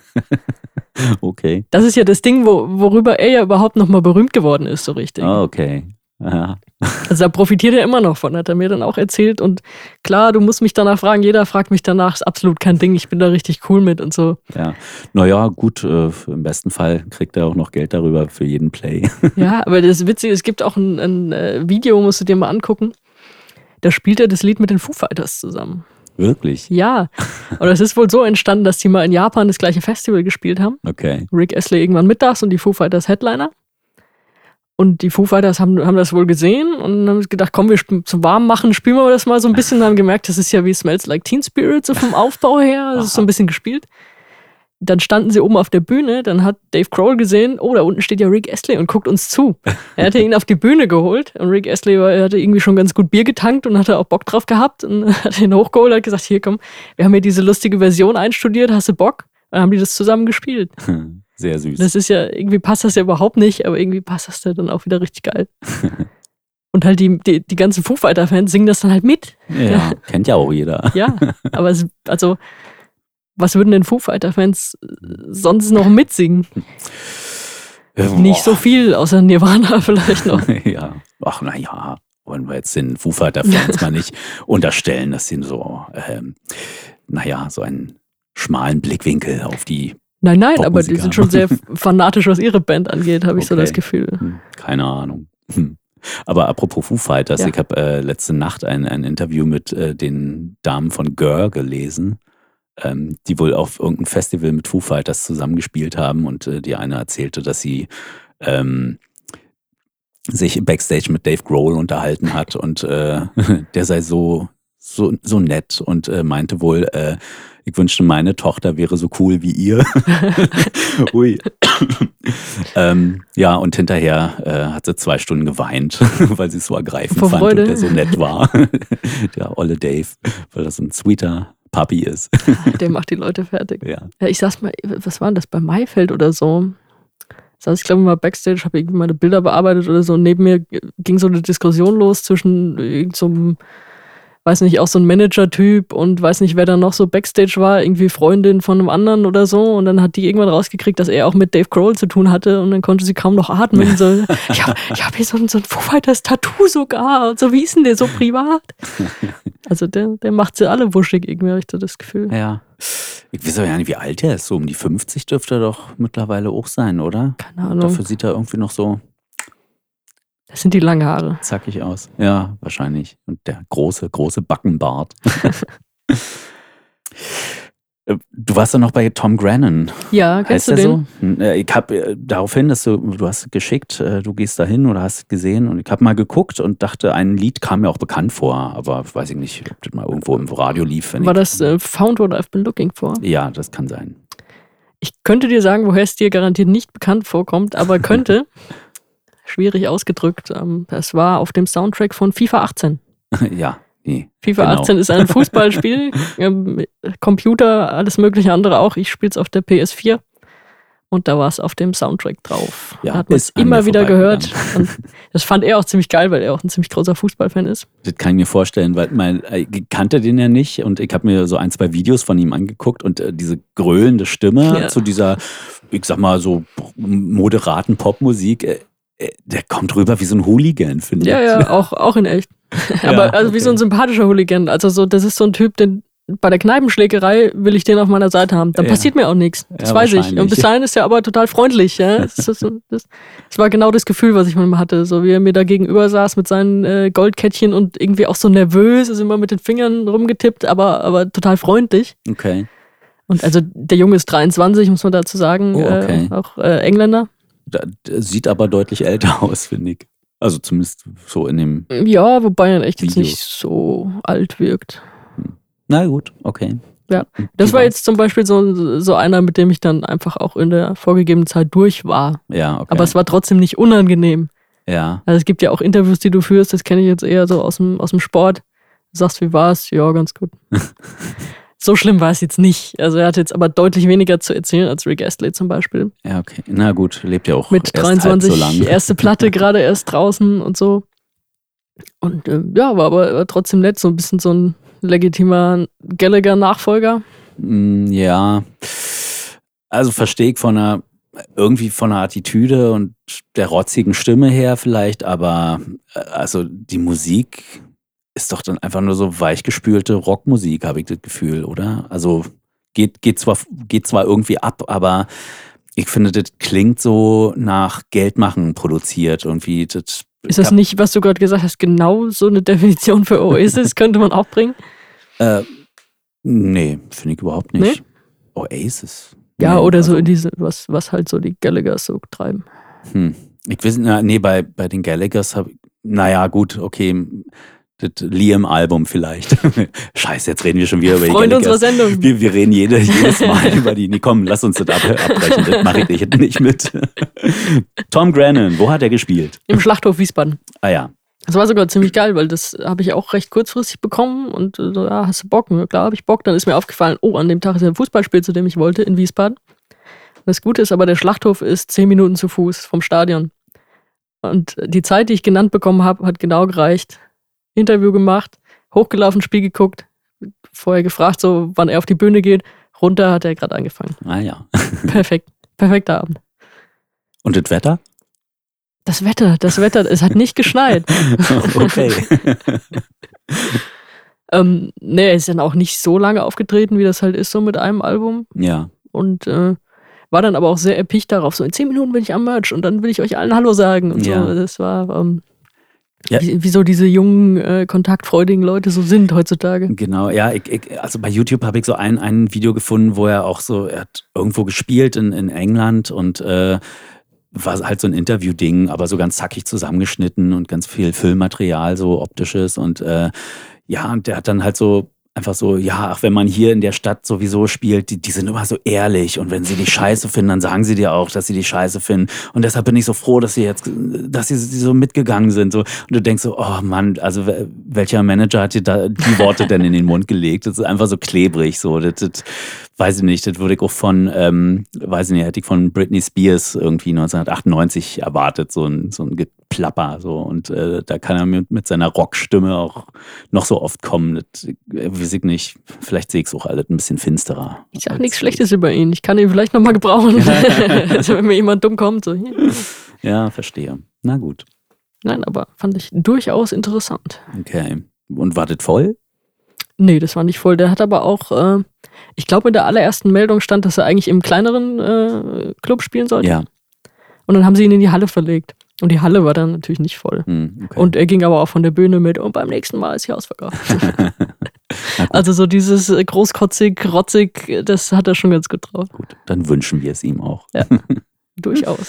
Okay. Das ist ja das Ding, worüber er ja überhaupt nochmal berühmt geworden ist, so richtig. Oh, okay. Aha. Also da profitiert er immer noch von, hat er mir dann auch erzählt. Und klar, du musst mich danach fragen, jeder fragt mich danach, ist absolut kein Ding, ich bin da richtig cool mit und so. Ja, naja, gut, im besten Fall kriegt er auch noch Geld darüber für jeden Play. Ja, aber das Witzige, es gibt auch ein Video, musst du dir mal angucken, da spielt er das Lied mit den Foo Fighters zusammen. Wirklich? Ja, und es ist wohl so entstanden, dass die mal in Japan das gleiche Festival gespielt haben. Okay. Rick Astley irgendwann mittags und die Foo Fighters Headliner. Und die Foo Fighters haben das wohl gesehen und haben gedacht, komm, wir zum Warmmachen spielen wir das mal so ein bisschen. Und haben gemerkt, das ist ja wie Smells Like Teen Spirit, so vom Aufbau her. Das ist so ein bisschen gespielt. Dann standen sie oben auf der Bühne, dann hat Dave Grohl gesehen, oh, da unten steht ja Rick Astley und guckt uns zu. Er hatte ihn auf die Bühne geholt und Rick Astley hatte irgendwie schon ganz gut Bier getankt und hatte auch Bock drauf gehabt und hat ihn hochgeholt und hat gesagt, hier komm, wir haben hier diese lustige Version einstudiert, hast du Bock? Und dann haben die das zusammen gespielt. Sehr süß. Das ist ja, irgendwie passt das ja überhaupt nicht, aber irgendwie passt das dann auch wieder richtig geil. Und halt die ganzen Foo Fighter-Fans singen das dann halt mit. Ja, kennt ja auch jeder. Ja, aber also, was würden denn Foo Fighter-Fans sonst noch mitsingen? Nicht so viel, außer Nirvana vielleicht noch. Ja, ach naja, wollen wir jetzt den Foo Fighter-Fans mal nicht unterstellen, dass sie so, so einen schmalen Blickwinkel auf die Nein, aber Popmusik die sind haben. schon sehr fanatisch, was ihre Band angeht, habe ich so das Gefühl. Keine Ahnung. Aber apropos Foo Fighters, Ja. ich habe letzte Nacht ein Interview mit den Damen von Gör gelesen, die wohl auf irgendeinem Festival mit Foo Fighters zusammengespielt haben und die eine erzählte, dass sie sich backstage mit Dave Grohl unterhalten hat und der sei so nett und meinte wohl, ich wünschte, meine Tochter wäre so cool wie ihr. Ui. Ja, und hinterher hat sie 2 Stunden geweint, weil sie es so ergreifend Vor fand Freude. und der so nett war. Der olle Dave, weil das so ein sweeter Papi ist. Der macht die Leute fertig. Ja. Ja, ich saß mal, was war denn das, bei Maifeld oder so? Saß ich glaube mal Backstage, habe irgendwie meine Bilder bearbeitet oder so und neben mir ging so eine Diskussion los zwischen irgend so einem, weiß nicht, auch so ein Manager-Typ und weiß nicht, wer da noch so Backstage war, irgendwie Freundin von einem anderen oder so und dann hat die irgendwann rausgekriegt, dass er auch mit Dave Grohl zu tun hatte und dann konnte sie kaum noch atmen. So, ich hab hier so ein Foo Fighters Tattoo sogar und so, wie ist denn der so privat? Also der macht sie alle wuschig irgendwie, habe ich da das Gefühl. Ja. Ich weiß aber ja nicht, wie alt er ist. So um die 50 dürfte er doch mittlerweile auch sein, oder? Keine Ahnung. Dafür sieht er irgendwie noch so Das sind die langen Haare. zackig aus. Ja, wahrscheinlich. Und der große Backenbart. Du warst ja noch bei Tom Grennan. Ja, kennst Heißt du der den? so? Ich habe daraufhin, dass du hast geschickt, du gehst da hin oder hast gesehen und ich habe mal geguckt und dachte, ein Lied kam mir auch bekannt vor, aber weiß ich nicht, ob das mal irgendwo im Radio lief. War das Found What I've Been Looking For? Ja, das kann sein. Ich könnte dir sagen, woher es dir garantiert nicht bekannt vorkommt, aber könnte. Schwierig ausgedrückt. Das war auf dem Soundtrack von FIFA 18. Ja, nee. FIFA genau. 18 ist ein Fußballspiel, Computer, alles mögliche andere auch. Ich spiele es auf der PS4 und da war es auf dem Soundtrack drauf. Ja, Da hat man es ist an immer mir wieder gehört. Und das fand er auch ziemlich geil, weil er auch ein ziemlich großer Fußballfan ist. Das kann ich mir vorstellen, weil ich kannte den ja nicht und ich habe mir so 1, 2 Videos von ihm angeguckt und diese gröhlende Stimme zu dieser, ich sag mal so moderaten Popmusik, der kommt rüber wie so ein Hooligan, finde ich. Ja, auch in echt. Aber also wie so ein sympathischer Hooligan. Also so, das ist so ein Typ, den bei der Kneipenschlägerei will ich den auf meiner Seite haben. Dann passiert mir auch nichts. Das weiß ich. Und bis dahin ist er aber total freundlich. Ja? Das war genau das Gefühl, was ich manchmal hatte. So wie er mir da gegenüber saß mit seinen Goldkettchen und irgendwie auch so nervös, ist immer mit den Fingern rumgetippt, aber total freundlich. Okay. Und also der Junge ist 23, muss man dazu sagen. Oh, okay. Auch Engländer. Der sieht aber deutlich älter aus, finde ich. Also zumindest so in dem. Ja, wobei er echt jetzt Videos. nicht so alt wirkt. Na gut, okay. Ja, das war jetzt zum Beispiel so einer, mit dem ich dann einfach auch in der vorgegebenen Zeit durch war. Ja, okay. Aber es war trotzdem nicht unangenehm. Ja. Also es gibt ja auch Interviews, die du führst, das kenne ich jetzt eher so aus dem Sport. sagst, wie war es? Ja, ganz gut. So schlimm war es jetzt nicht. Also er hat jetzt aber deutlich weniger zu erzählen als Rick Astley zum Beispiel. Ja, okay. Na gut, lebt ja auch Mit erst 23, halb so lang. erste Platte gerade erst draußen und so. Und war aber trotzdem nett, so ein bisschen so ein legitimer Gallagher-Nachfolger. Ja, also verstehe ich irgendwie von der Attitüde und der rotzigen Stimme her vielleicht, aber also die Musik ist doch dann einfach nur so weichgespülte Rockmusik, habe ich das Gefühl, oder? Also geht zwar irgendwie ab, aber ich finde, das klingt so nach Geldmachen produziert irgendwie. Ist das nicht, was du gerade gesagt hast, genau so eine Definition für Oasis? Könnte man auch bringen? Nee, finde ich überhaupt nicht. Nee? Oasis. Ja, Nee, oder so also, in diese, was halt so die Gallaghers so treiben. Ich weiß nicht, nee, bei den Gallaghers naja, gut, okay, das Liam-Album vielleicht. Scheiße, jetzt reden wir schon wieder über die Freund Gallaghers. unserer Sendung. Wir reden jedes Mal über die. Nee, komm, lass uns das abbrechen, das mache ich nicht mit. Tom Grennan, wo hat er gespielt? Im Schlachthof Wiesbaden. Ah ja, Das war sogar ziemlich geil, weil das habe ich auch recht kurzfristig bekommen und so, ja, hast du Bock? Ja, klar, habe ich Bock. Dann ist mir aufgefallen, an dem Tag ist ein Fußballspiel, zu dem ich wollte, in Wiesbaden. Das Gute ist aber, der Schlachthof ist 10 Minuten zu Fuß vom Stadion. Und die Zeit, die ich genannt bekommen habe, hat genau gereicht. Interview gemacht, hochgelaufen, Spiel geguckt, vorher gefragt, so wann er auf die Bühne geht. Runter hat er gerade angefangen. ah ja. Perfekt. Perfekter Abend. Und das Wetter? Das Wetter, es hat nicht geschneit. Okay. Er ist dann auch nicht so lange aufgetreten, wie das halt ist, so mit einem Album. Ja. Und war dann aber auch sehr erpicht darauf, so in 10 Minuten bin ich am Merch und dann will ich euch allen Hallo sagen. Und Ja. so. Das war, Ja. wie so diese jungen, kontaktfreudigen Leute so sind heutzutage. Genau, ja, also bei YouTube habe ich so ein Video gefunden, wo er hat irgendwo gespielt in England und war halt so ein Interview-Ding, aber so ganz zackig zusammengeschnitten und ganz viel Filmmaterial, so optisches und und der hat dann halt so einfach so, ja, ach, wenn man hier in der Stadt sowieso spielt, die sind immer so ehrlich und wenn sie die Scheiße finden, dann sagen sie dir auch, dass sie die Scheiße finden und deshalb bin ich so froh, dass sie so mitgegangen sind so. Und du denkst so, oh Mann, also welcher Manager hat dir da die Worte denn in den Mund gelegt? Das ist einfach so klebrig so, das weiß ich nicht, das würde ich auch von, hätte ich von Britney Spears irgendwie 1998 erwartet, so ein Geplapper so und da kann er mit seiner Rockstimme auch noch so oft kommen, das weiß ich nicht, vielleicht sehe ich es auch alles ein bisschen finsterer. Ich sage nichts Schlechtes über ihn. Ich kann ihn vielleicht nochmal gebrauchen. Also wenn mir jemand dumm kommt. So. Ja, verstehe. Na gut. Nein, aber fand ich durchaus interessant. Okay. Und war das voll? Nee, das war nicht voll. Der hat aber auch, ich glaube in der allerersten Meldung stand, dass er eigentlich im kleineren Club spielen sollte. Ja. Und dann haben sie ihn in die Halle verlegt. Und die Halle war dann natürlich nicht voll. Okay. Und er ging aber auch von der Bühne mit, und beim nächsten Mal ist hier ausverkauft. Also so dieses großkotzig, rotzig, das hat er schon ganz gut drauf. Gut, dann wünschen wir es ihm auch. Ja, durchaus.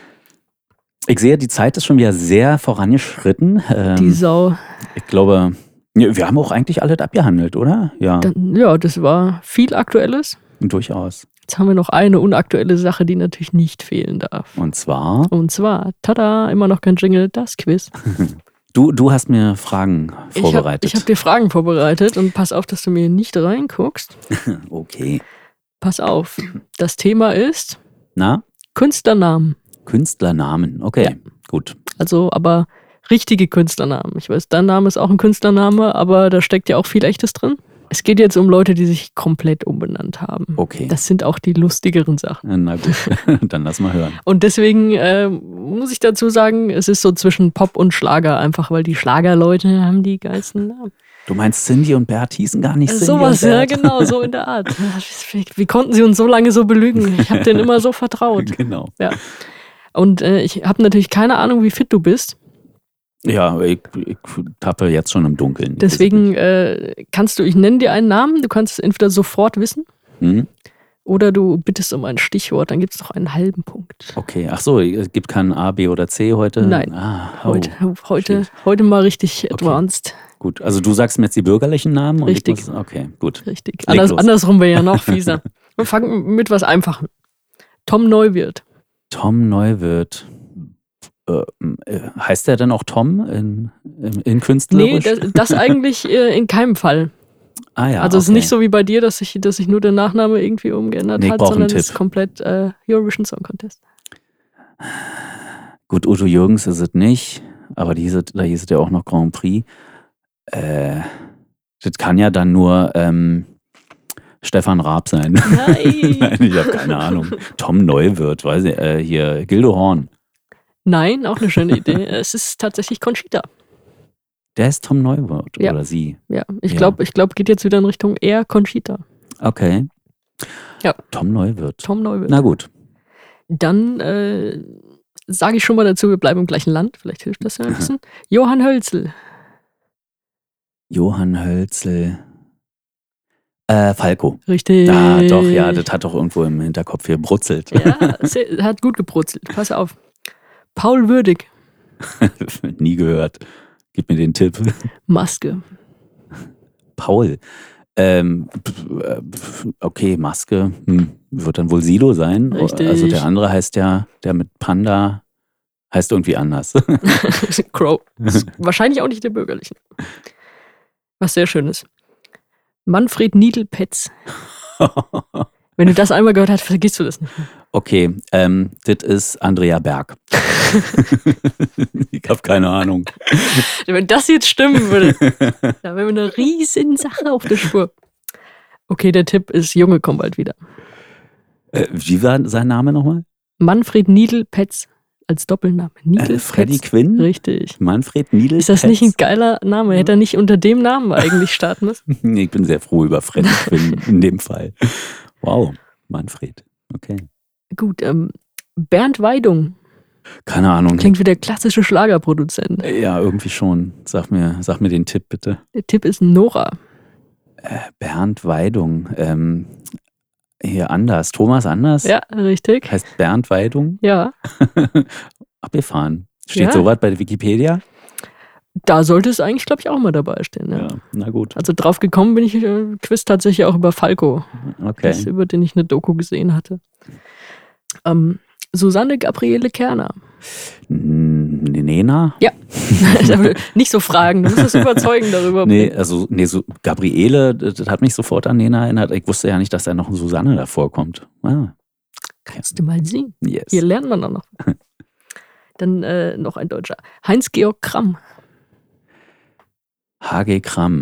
Ich sehe, die Zeit ist schon wieder sehr vorangeschritten. Die Sau. Ich glaube, wir haben auch eigentlich alles abgehandelt, oder? Ja, Ja, das war viel Aktuelles. durchaus. Jetzt haben wir noch eine unaktuelle Sache, die natürlich nicht fehlen darf. Und zwar, Und zwar, tada, immer noch kein Jingle, das Quiz. du hast mir Fragen vorbereitet. Ich hab dir Fragen vorbereitet und pass auf, dass du mir nicht reinguckst. Okay. Pass auf, das Thema ist Na, Künstlernamen. Künstlernamen. Okay, Ja. gut. Also aber richtige Künstlernamen. Ich weiß, dein Name ist auch ein Künstlername, aber da steckt ja auch viel Echtes drin. Es geht jetzt um Leute, die sich komplett umbenannt haben. Okay. Das sind auch die lustigeren Sachen. Na gut, dann lass mal hören. Und deswegen muss ich dazu sagen, es ist so zwischen Pop und Schlager, einfach weil die Schlagerleute haben die geilsten Namen. Du meinst Cindy und Bert hießen gar nicht Cindy Sowas, und ja Bert? genau, so in der Art. Wie konnten sie uns so lange so belügen? Ich habe denen immer so vertraut. Genau. Ja. Und ich habe natürlich keine Ahnung, wie fit du bist. Ja, ich tappe jetzt schon im Dunkeln. Deswegen ich nenne dir einen Namen, du kannst es entweder sofort wissen oder du bittest um ein Stichwort, dann gibt es noch einen halben Punkt. Okay, ach so, es gibt kein A, B oder C heute? Nein, heute mal richtig advanced. Gut, also du sagst mir jetzt die bürgerlichen Namen? Und Richtig. Okay, gut. Richtig. Leg los. Andersrum wäre ja noch fieser. Wir fangen mit was Einfachem. Tom Neuwirth. Tom Neuwirth. Heißt der denn auch Tom in künstlerisch? Nee, das eigentlich in keinem Fall. Ah ja, Also es ist nicht so wie bei dir, dass sich nur der Nachname irgendwie umgeändert Nee, ich hat, brauch einen sondern es ist Tipp. komplett Eurovision Song Contest. Gut, Udo Jürgens ist es nicht, aber da hieß es ja auch noch Grand Prix. Das kann ja dann nur Stefan Raab sein. Nein. Nein, ich habe keine Ahnung. Tom Neuwirth, weiß ich, hier, Gildo Horn. Nein, auch eine schöne Idee. Es ist tatsächlich Conchita. Der ist Tom Neuwirth Ja. oder sie. Ja, ich Ja. glaube, geht jetzt wieder in Richtung eher Conchita. Okay. Ja. Tom Neuwirth. Tom Neuwirth. Na gut. Dann sage ich schon mal dazu, wir bleiben im gleichen Land. Vielleicht hilft das ja ein bisschen. Johann Hölzel. Johann Hölzel. Falco. Richtig. Ah, doch, ja, das hat doch irgendwo im Hinterkopf hier brutzelt. Ja, hat gut gebrutzelt. Pass auf. Paul Würdig. Nie gehört. Gib mir den Tipp. Maske. Paul. Okay, Maske. Wird dann wohl Sido sein. Richtig. Also der andere heißt ja, der mit Panda heißt irgendwie anders. Crow. Wahrscheinlich auch nicht der bürgerlichen. Was sehr schön ist. Manfred Niedl-Petz. Wenn du das einmal gehört hast, vergisst du das nicht mehr. Okay, das ist Andrea Berg. Ich habe keine Ahnung. Wenn das jetzt stimmen würde, dann wären wir eine riesen Sache auf der Spur. Okay, der Tipp ist, Junge, komm bald wieder. Wie war sein Name nochmal? Manfred Niedl-Petz als Doppelname. Niedl-Petz. Freddie Quinn? Richtig. Manfred Niedl. Ist das nicht ein geiler Name? Hätte er nicht unter dem Namen eigentlich starten müssen? Nee, ich bin sehr froh über Freddie Quinn in dem Fall. Wow, Manfred. Okay. Gut, Bernd Weidung. Keine Ahnung. Klingt wie der klassische Schlagerproduzent. Ja, irgendwie schon. Sag mir den Tipp bitte. Der Tipp ist Nora. Bernd Weidung. Hier Anders. Thomas Anders? Ja, richtig. Heißt Bernd Weidung? Ja, Abgefahren. Steht Ja. sowas bei der Wikipedia? da sollte es eigentlich, glaube ich, auch mal dabei stehen. Ja. Na gut. Also drauf gekommen bin ich Quiz tatsächlich auch über Falco, Okay. über den ich eine Doku gesehen hatte. Susanne Gabriele Kerner. Nena? Ja, nicht so fragen, du musst es überzeugen darüber. Nee, so Gabriele, das hat mich sofort an Nena erinnert. Ich wusste ja nicht, dass da noch ein Susanne davor kommt. Ah, Kannst du mal sehen. yes. Hier lernt man dann noch. Dann noch ein Deutscher. Heinz-Georg Kramm. HG Kramm.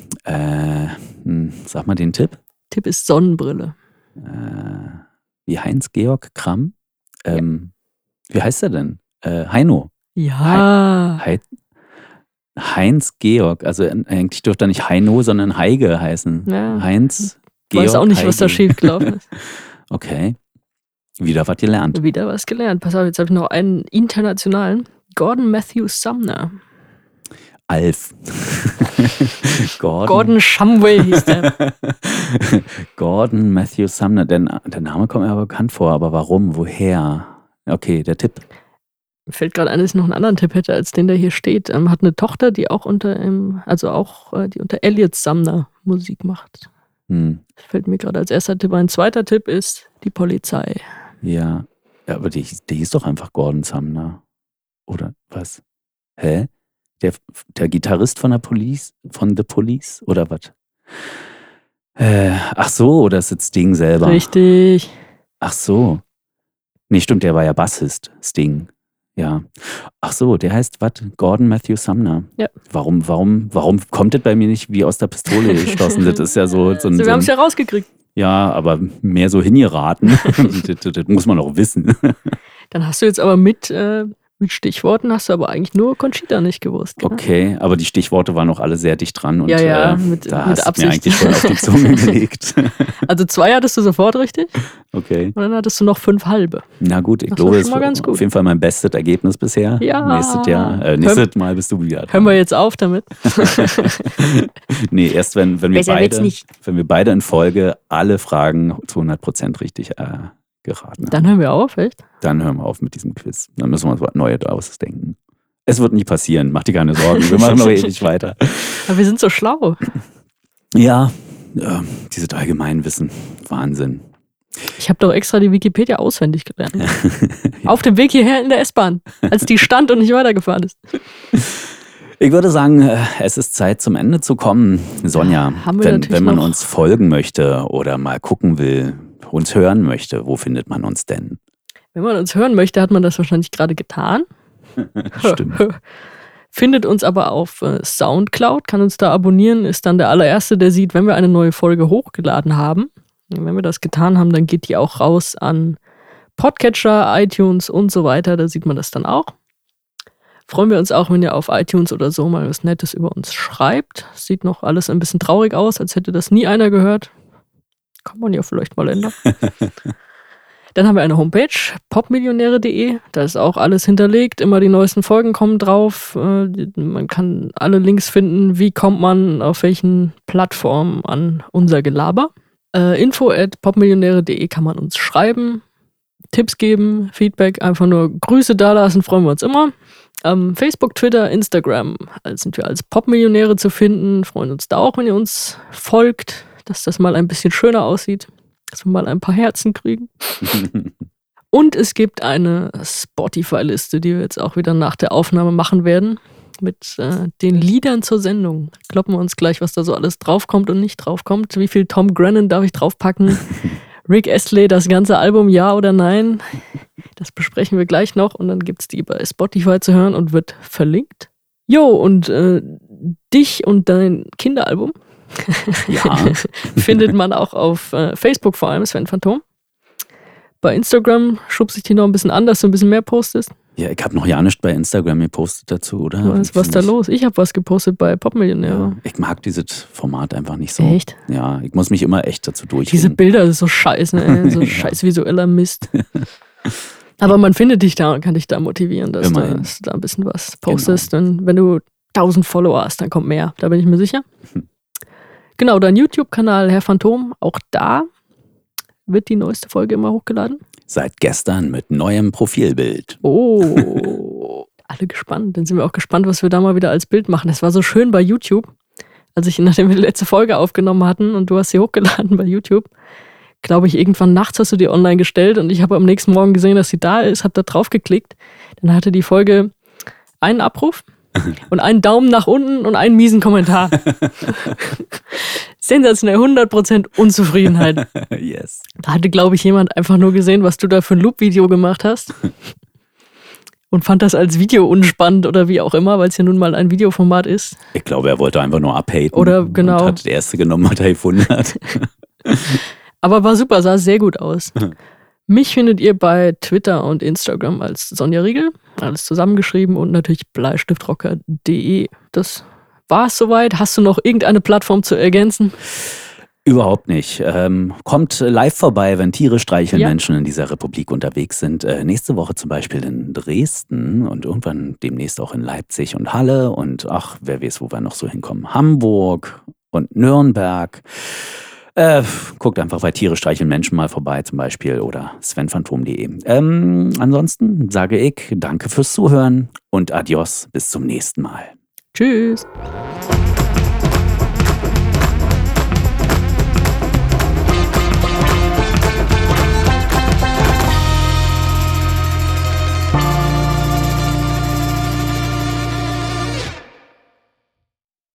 Sag mal den Tipp. Tipp ist Sonnenbrille. Wie Heinz-Georg Kramm? Wie heißt er denn? Heino. Ja. Heinz-Georg. Also eigentlich dürfte er nicht Heino, sondern Heige heißen. Ja. Heinz Ich weiß auch nicht, was da Heige. schiefgelaufen ist. Okay. Wieder was gelernt. Wieder was gelernt. Pass auf, jetzt habe ich noch einen internationalen. Gordon Matthew Sumner. Alf. Gordon Shumway hieß der. Gordon Matthew Sumner. Der Name kommt mir aber bekannt vor, aber warum? Woher? Okay, der Tipp. Mir fällt gerade ein, dass ich noch einen anderen Tipp hätte, als den, der hier steht. Hat eine Tochter, die auch unter Elliot Sumner Musik macht. Hm. Das fällt mir gerade als erster Tipp ein. Zweiter Tipp ist die Polizei. Ja, aber die hieß doch einfach Gordon Sumner. Oder was? Hä? Der Gitarrist von The Police? Oder was? Ach so, oder ist das Sting selber? Richtig. Ach so. Nee, stimmt, der war ja Bassist, Sting. Ja. Ach so, der heißt was? Gordon Matthew Sumner. Ja. Warum kommt das bei mir nicht wie aus der Pistole geschossen? Das ist ja so ein. Wir haben es ja rausgekriegt. Ja, aber mehr so hingeraten. das muss man auch wissen. Dann hast du jetzt aber mit Stichworten hast du aber eigentlich nur Conchita nicht gewusst. Gell? Okay, aber die Stichworte waren auch alle sehr dicht dran und Ja, mit da hast du Absicht. mir eigentlich schon auf die Zunge gelegt. Also 2 hattest du sofort richtig Okay, und dann hattest du noch 5 halbe. na gut, ich Das glaube, war es schon mal ganz ist gut. auf jeden Fall mein bestes Ergebnis bisher. Ja. Nächstes Mal bist du wieder dran. Hören wir jetzt auf damit? Nee, erst wenn wir Besser wird's nicht. beide in Folge alle Fragen zu 100% richtig geraten haben. Dann hören wir auf, echt? Dann hören wir auf mit diesem Quiz. Dann müssen wir uns was Neues ausdenken. Es wird nicht passieren, mach dir keine Sorgen. Wir machen noch ewig weiter. Aber wir sind so schlau. Ja, dieses Allgemeinwissen. Wahnsinn. Ich habe doch extra die Wikipedia auswendig gelernt. Auf dem Weg hierher in der S-Bahn, als die stand und nicht weitergefahren ist. Ich würde sagen, es ist Zeit zum Ende zu kommen. Sonja, wenn man uns folgen möchte oder mal gucken will, uns hören möchte, wo findet man uns denn? Wenn man uns hören möchte, hat man das wahrscheinlich gerade getan. Stimmt. Findet uns aber auf Soundcloud, kann uns da abonnieren, ist dann der allererste, der sieht, wenn wir eine neue Folge hochgeladen haben. Und wenn wir das getan haben, dann geht die auch raus an Podcatcher, iTunes und so weiter. Da sieht man das dann auch. Freuen wir uns auch, wenn ihr auf iTunes oder so mal was Nettes über uns schreibt. Sieht noch alles ein bisschen traurig aus, als hätte das nie einer gehört. Kann man ja vielleicht mal ändern. Dann haben wir eine Homepage, popmillionäre.de. Da ist auch alles hinterlegt. Immer die neuesten Folgen kommen drauf. Man kann alle Links finden. Wie kommt man auf welchen Plattformen an unser Gelaber? info@popmillionäre.de kann man uns schreiben, Tipps geben, Feedback, einfach nur Grüße dalassen, freuen wir uns immer. Facebook, Twitter, Instagram sind wir als Popmillionäre zu finden. Freuen uns da auch, wenn ihr uns folgt, dass das mal ein bisschen schöner aussieht, dass wir mal ein paar Herzen kriegen. Und es gibt eine Spotify-Liste, die wir jetzt auch wieder nach der Aufnahme machen werden, mit den Liedern zur Sendung. Kloppen wir uns gleich, was da so alles draufkommt und nicht draufkommt. Wie viel Tom Grennan darf ich draufpacken? Rick Astley, das ganze Album, ja oder nein? Das besprechen wir gleich noch und dann gibt es die bei Spotify zu hören und wird verlinkt. Jo, und dich und dein Kinderalbum findet man auch auf Facebook vor allem, Sven Phantom. Bei Instagram schubst ich die noch ein bisschen an, dass du ein bisschen mehr postest. Ja, ich habe noch ja nichts bei Instagram gepostet dazu, oder? Was ist da los? Ich habe was gepostet bei Popmillionäre. Ja, ich mag dieses Format einfach nicht so. Echt? Ja, ich muss mich immer echt dazu durchgehen. Diese Bilder, das ist so scheiße, ey. So scheiß visueller Mist. Aber man findet dich da und kann dich da motivieren, dass du da ein bisschen was postest. Genau. Und wenn du 1000 Follower hast, dann kommt mehr. Da bin ich mir sicher. Genau, dein YouTube-Kanal, Herr Phantom, auch da wird die neueste Folge immer hochgeladen. Seit gestern mit neuem Profilbild. Oh, alle gespannt. Dann sind wir auch gespannt, was wir da mal wieder als Bild machen. Das war so schön bei YouTube, nachdem wir die letzte Folge aufgenommen hatten und du hast sie hochgeladen bei YouTube. Glaube ich, irgendwann nachts hast du die online gestellt und ich habe am nächsten Morgen gesehen, dass sie da ist, habe da drauf geklickt. Dann hatte die Folge einen Abruf und einen Daumen nach unten und einen miesen Kommentar. Sensationell, 100% Unzufriedenheit. Yes. Da hatte, glaube ich, jemand einfach nur gesehen, was du da für ein Loop-Video gemacht hast und fand das als Video unspannend oder wie auch immer, weil es ja nun mal ein Videoformat ist. Ich glaube, er wollte einfach nur abhaten. Oder genau. Und hat der erste genommen, was er gefunden hat. Aber war super, sah sehr gut aus. Mich findet ihr bei Twitter und Instagram als Sonja Riegel, alles zusammengeschrieben und natürlich bleistiftrocker.de. Das war es soweit. Hast du noch irgendeine Plattform zu ergänzen? Überhaupt nicht. Kommt live vorbei, wenn Tiere streicheln, Menschen in dieser Republik unterwegs sind. Nächste Woche zum Beispiel in Dresden und irgendwann demnächst auch in Leipzig und Halle und wer weiß, wo wir noch so hinkommen. Hamburg und Nürnberg. Guckt einfach bei Tiere streicheln Menschen mal vorbei zum Beispiel oder svenphantom.de. Ansonsten sage ich danke fürs Zuhören und adios, bis zum nächsten Mal. Tschüss.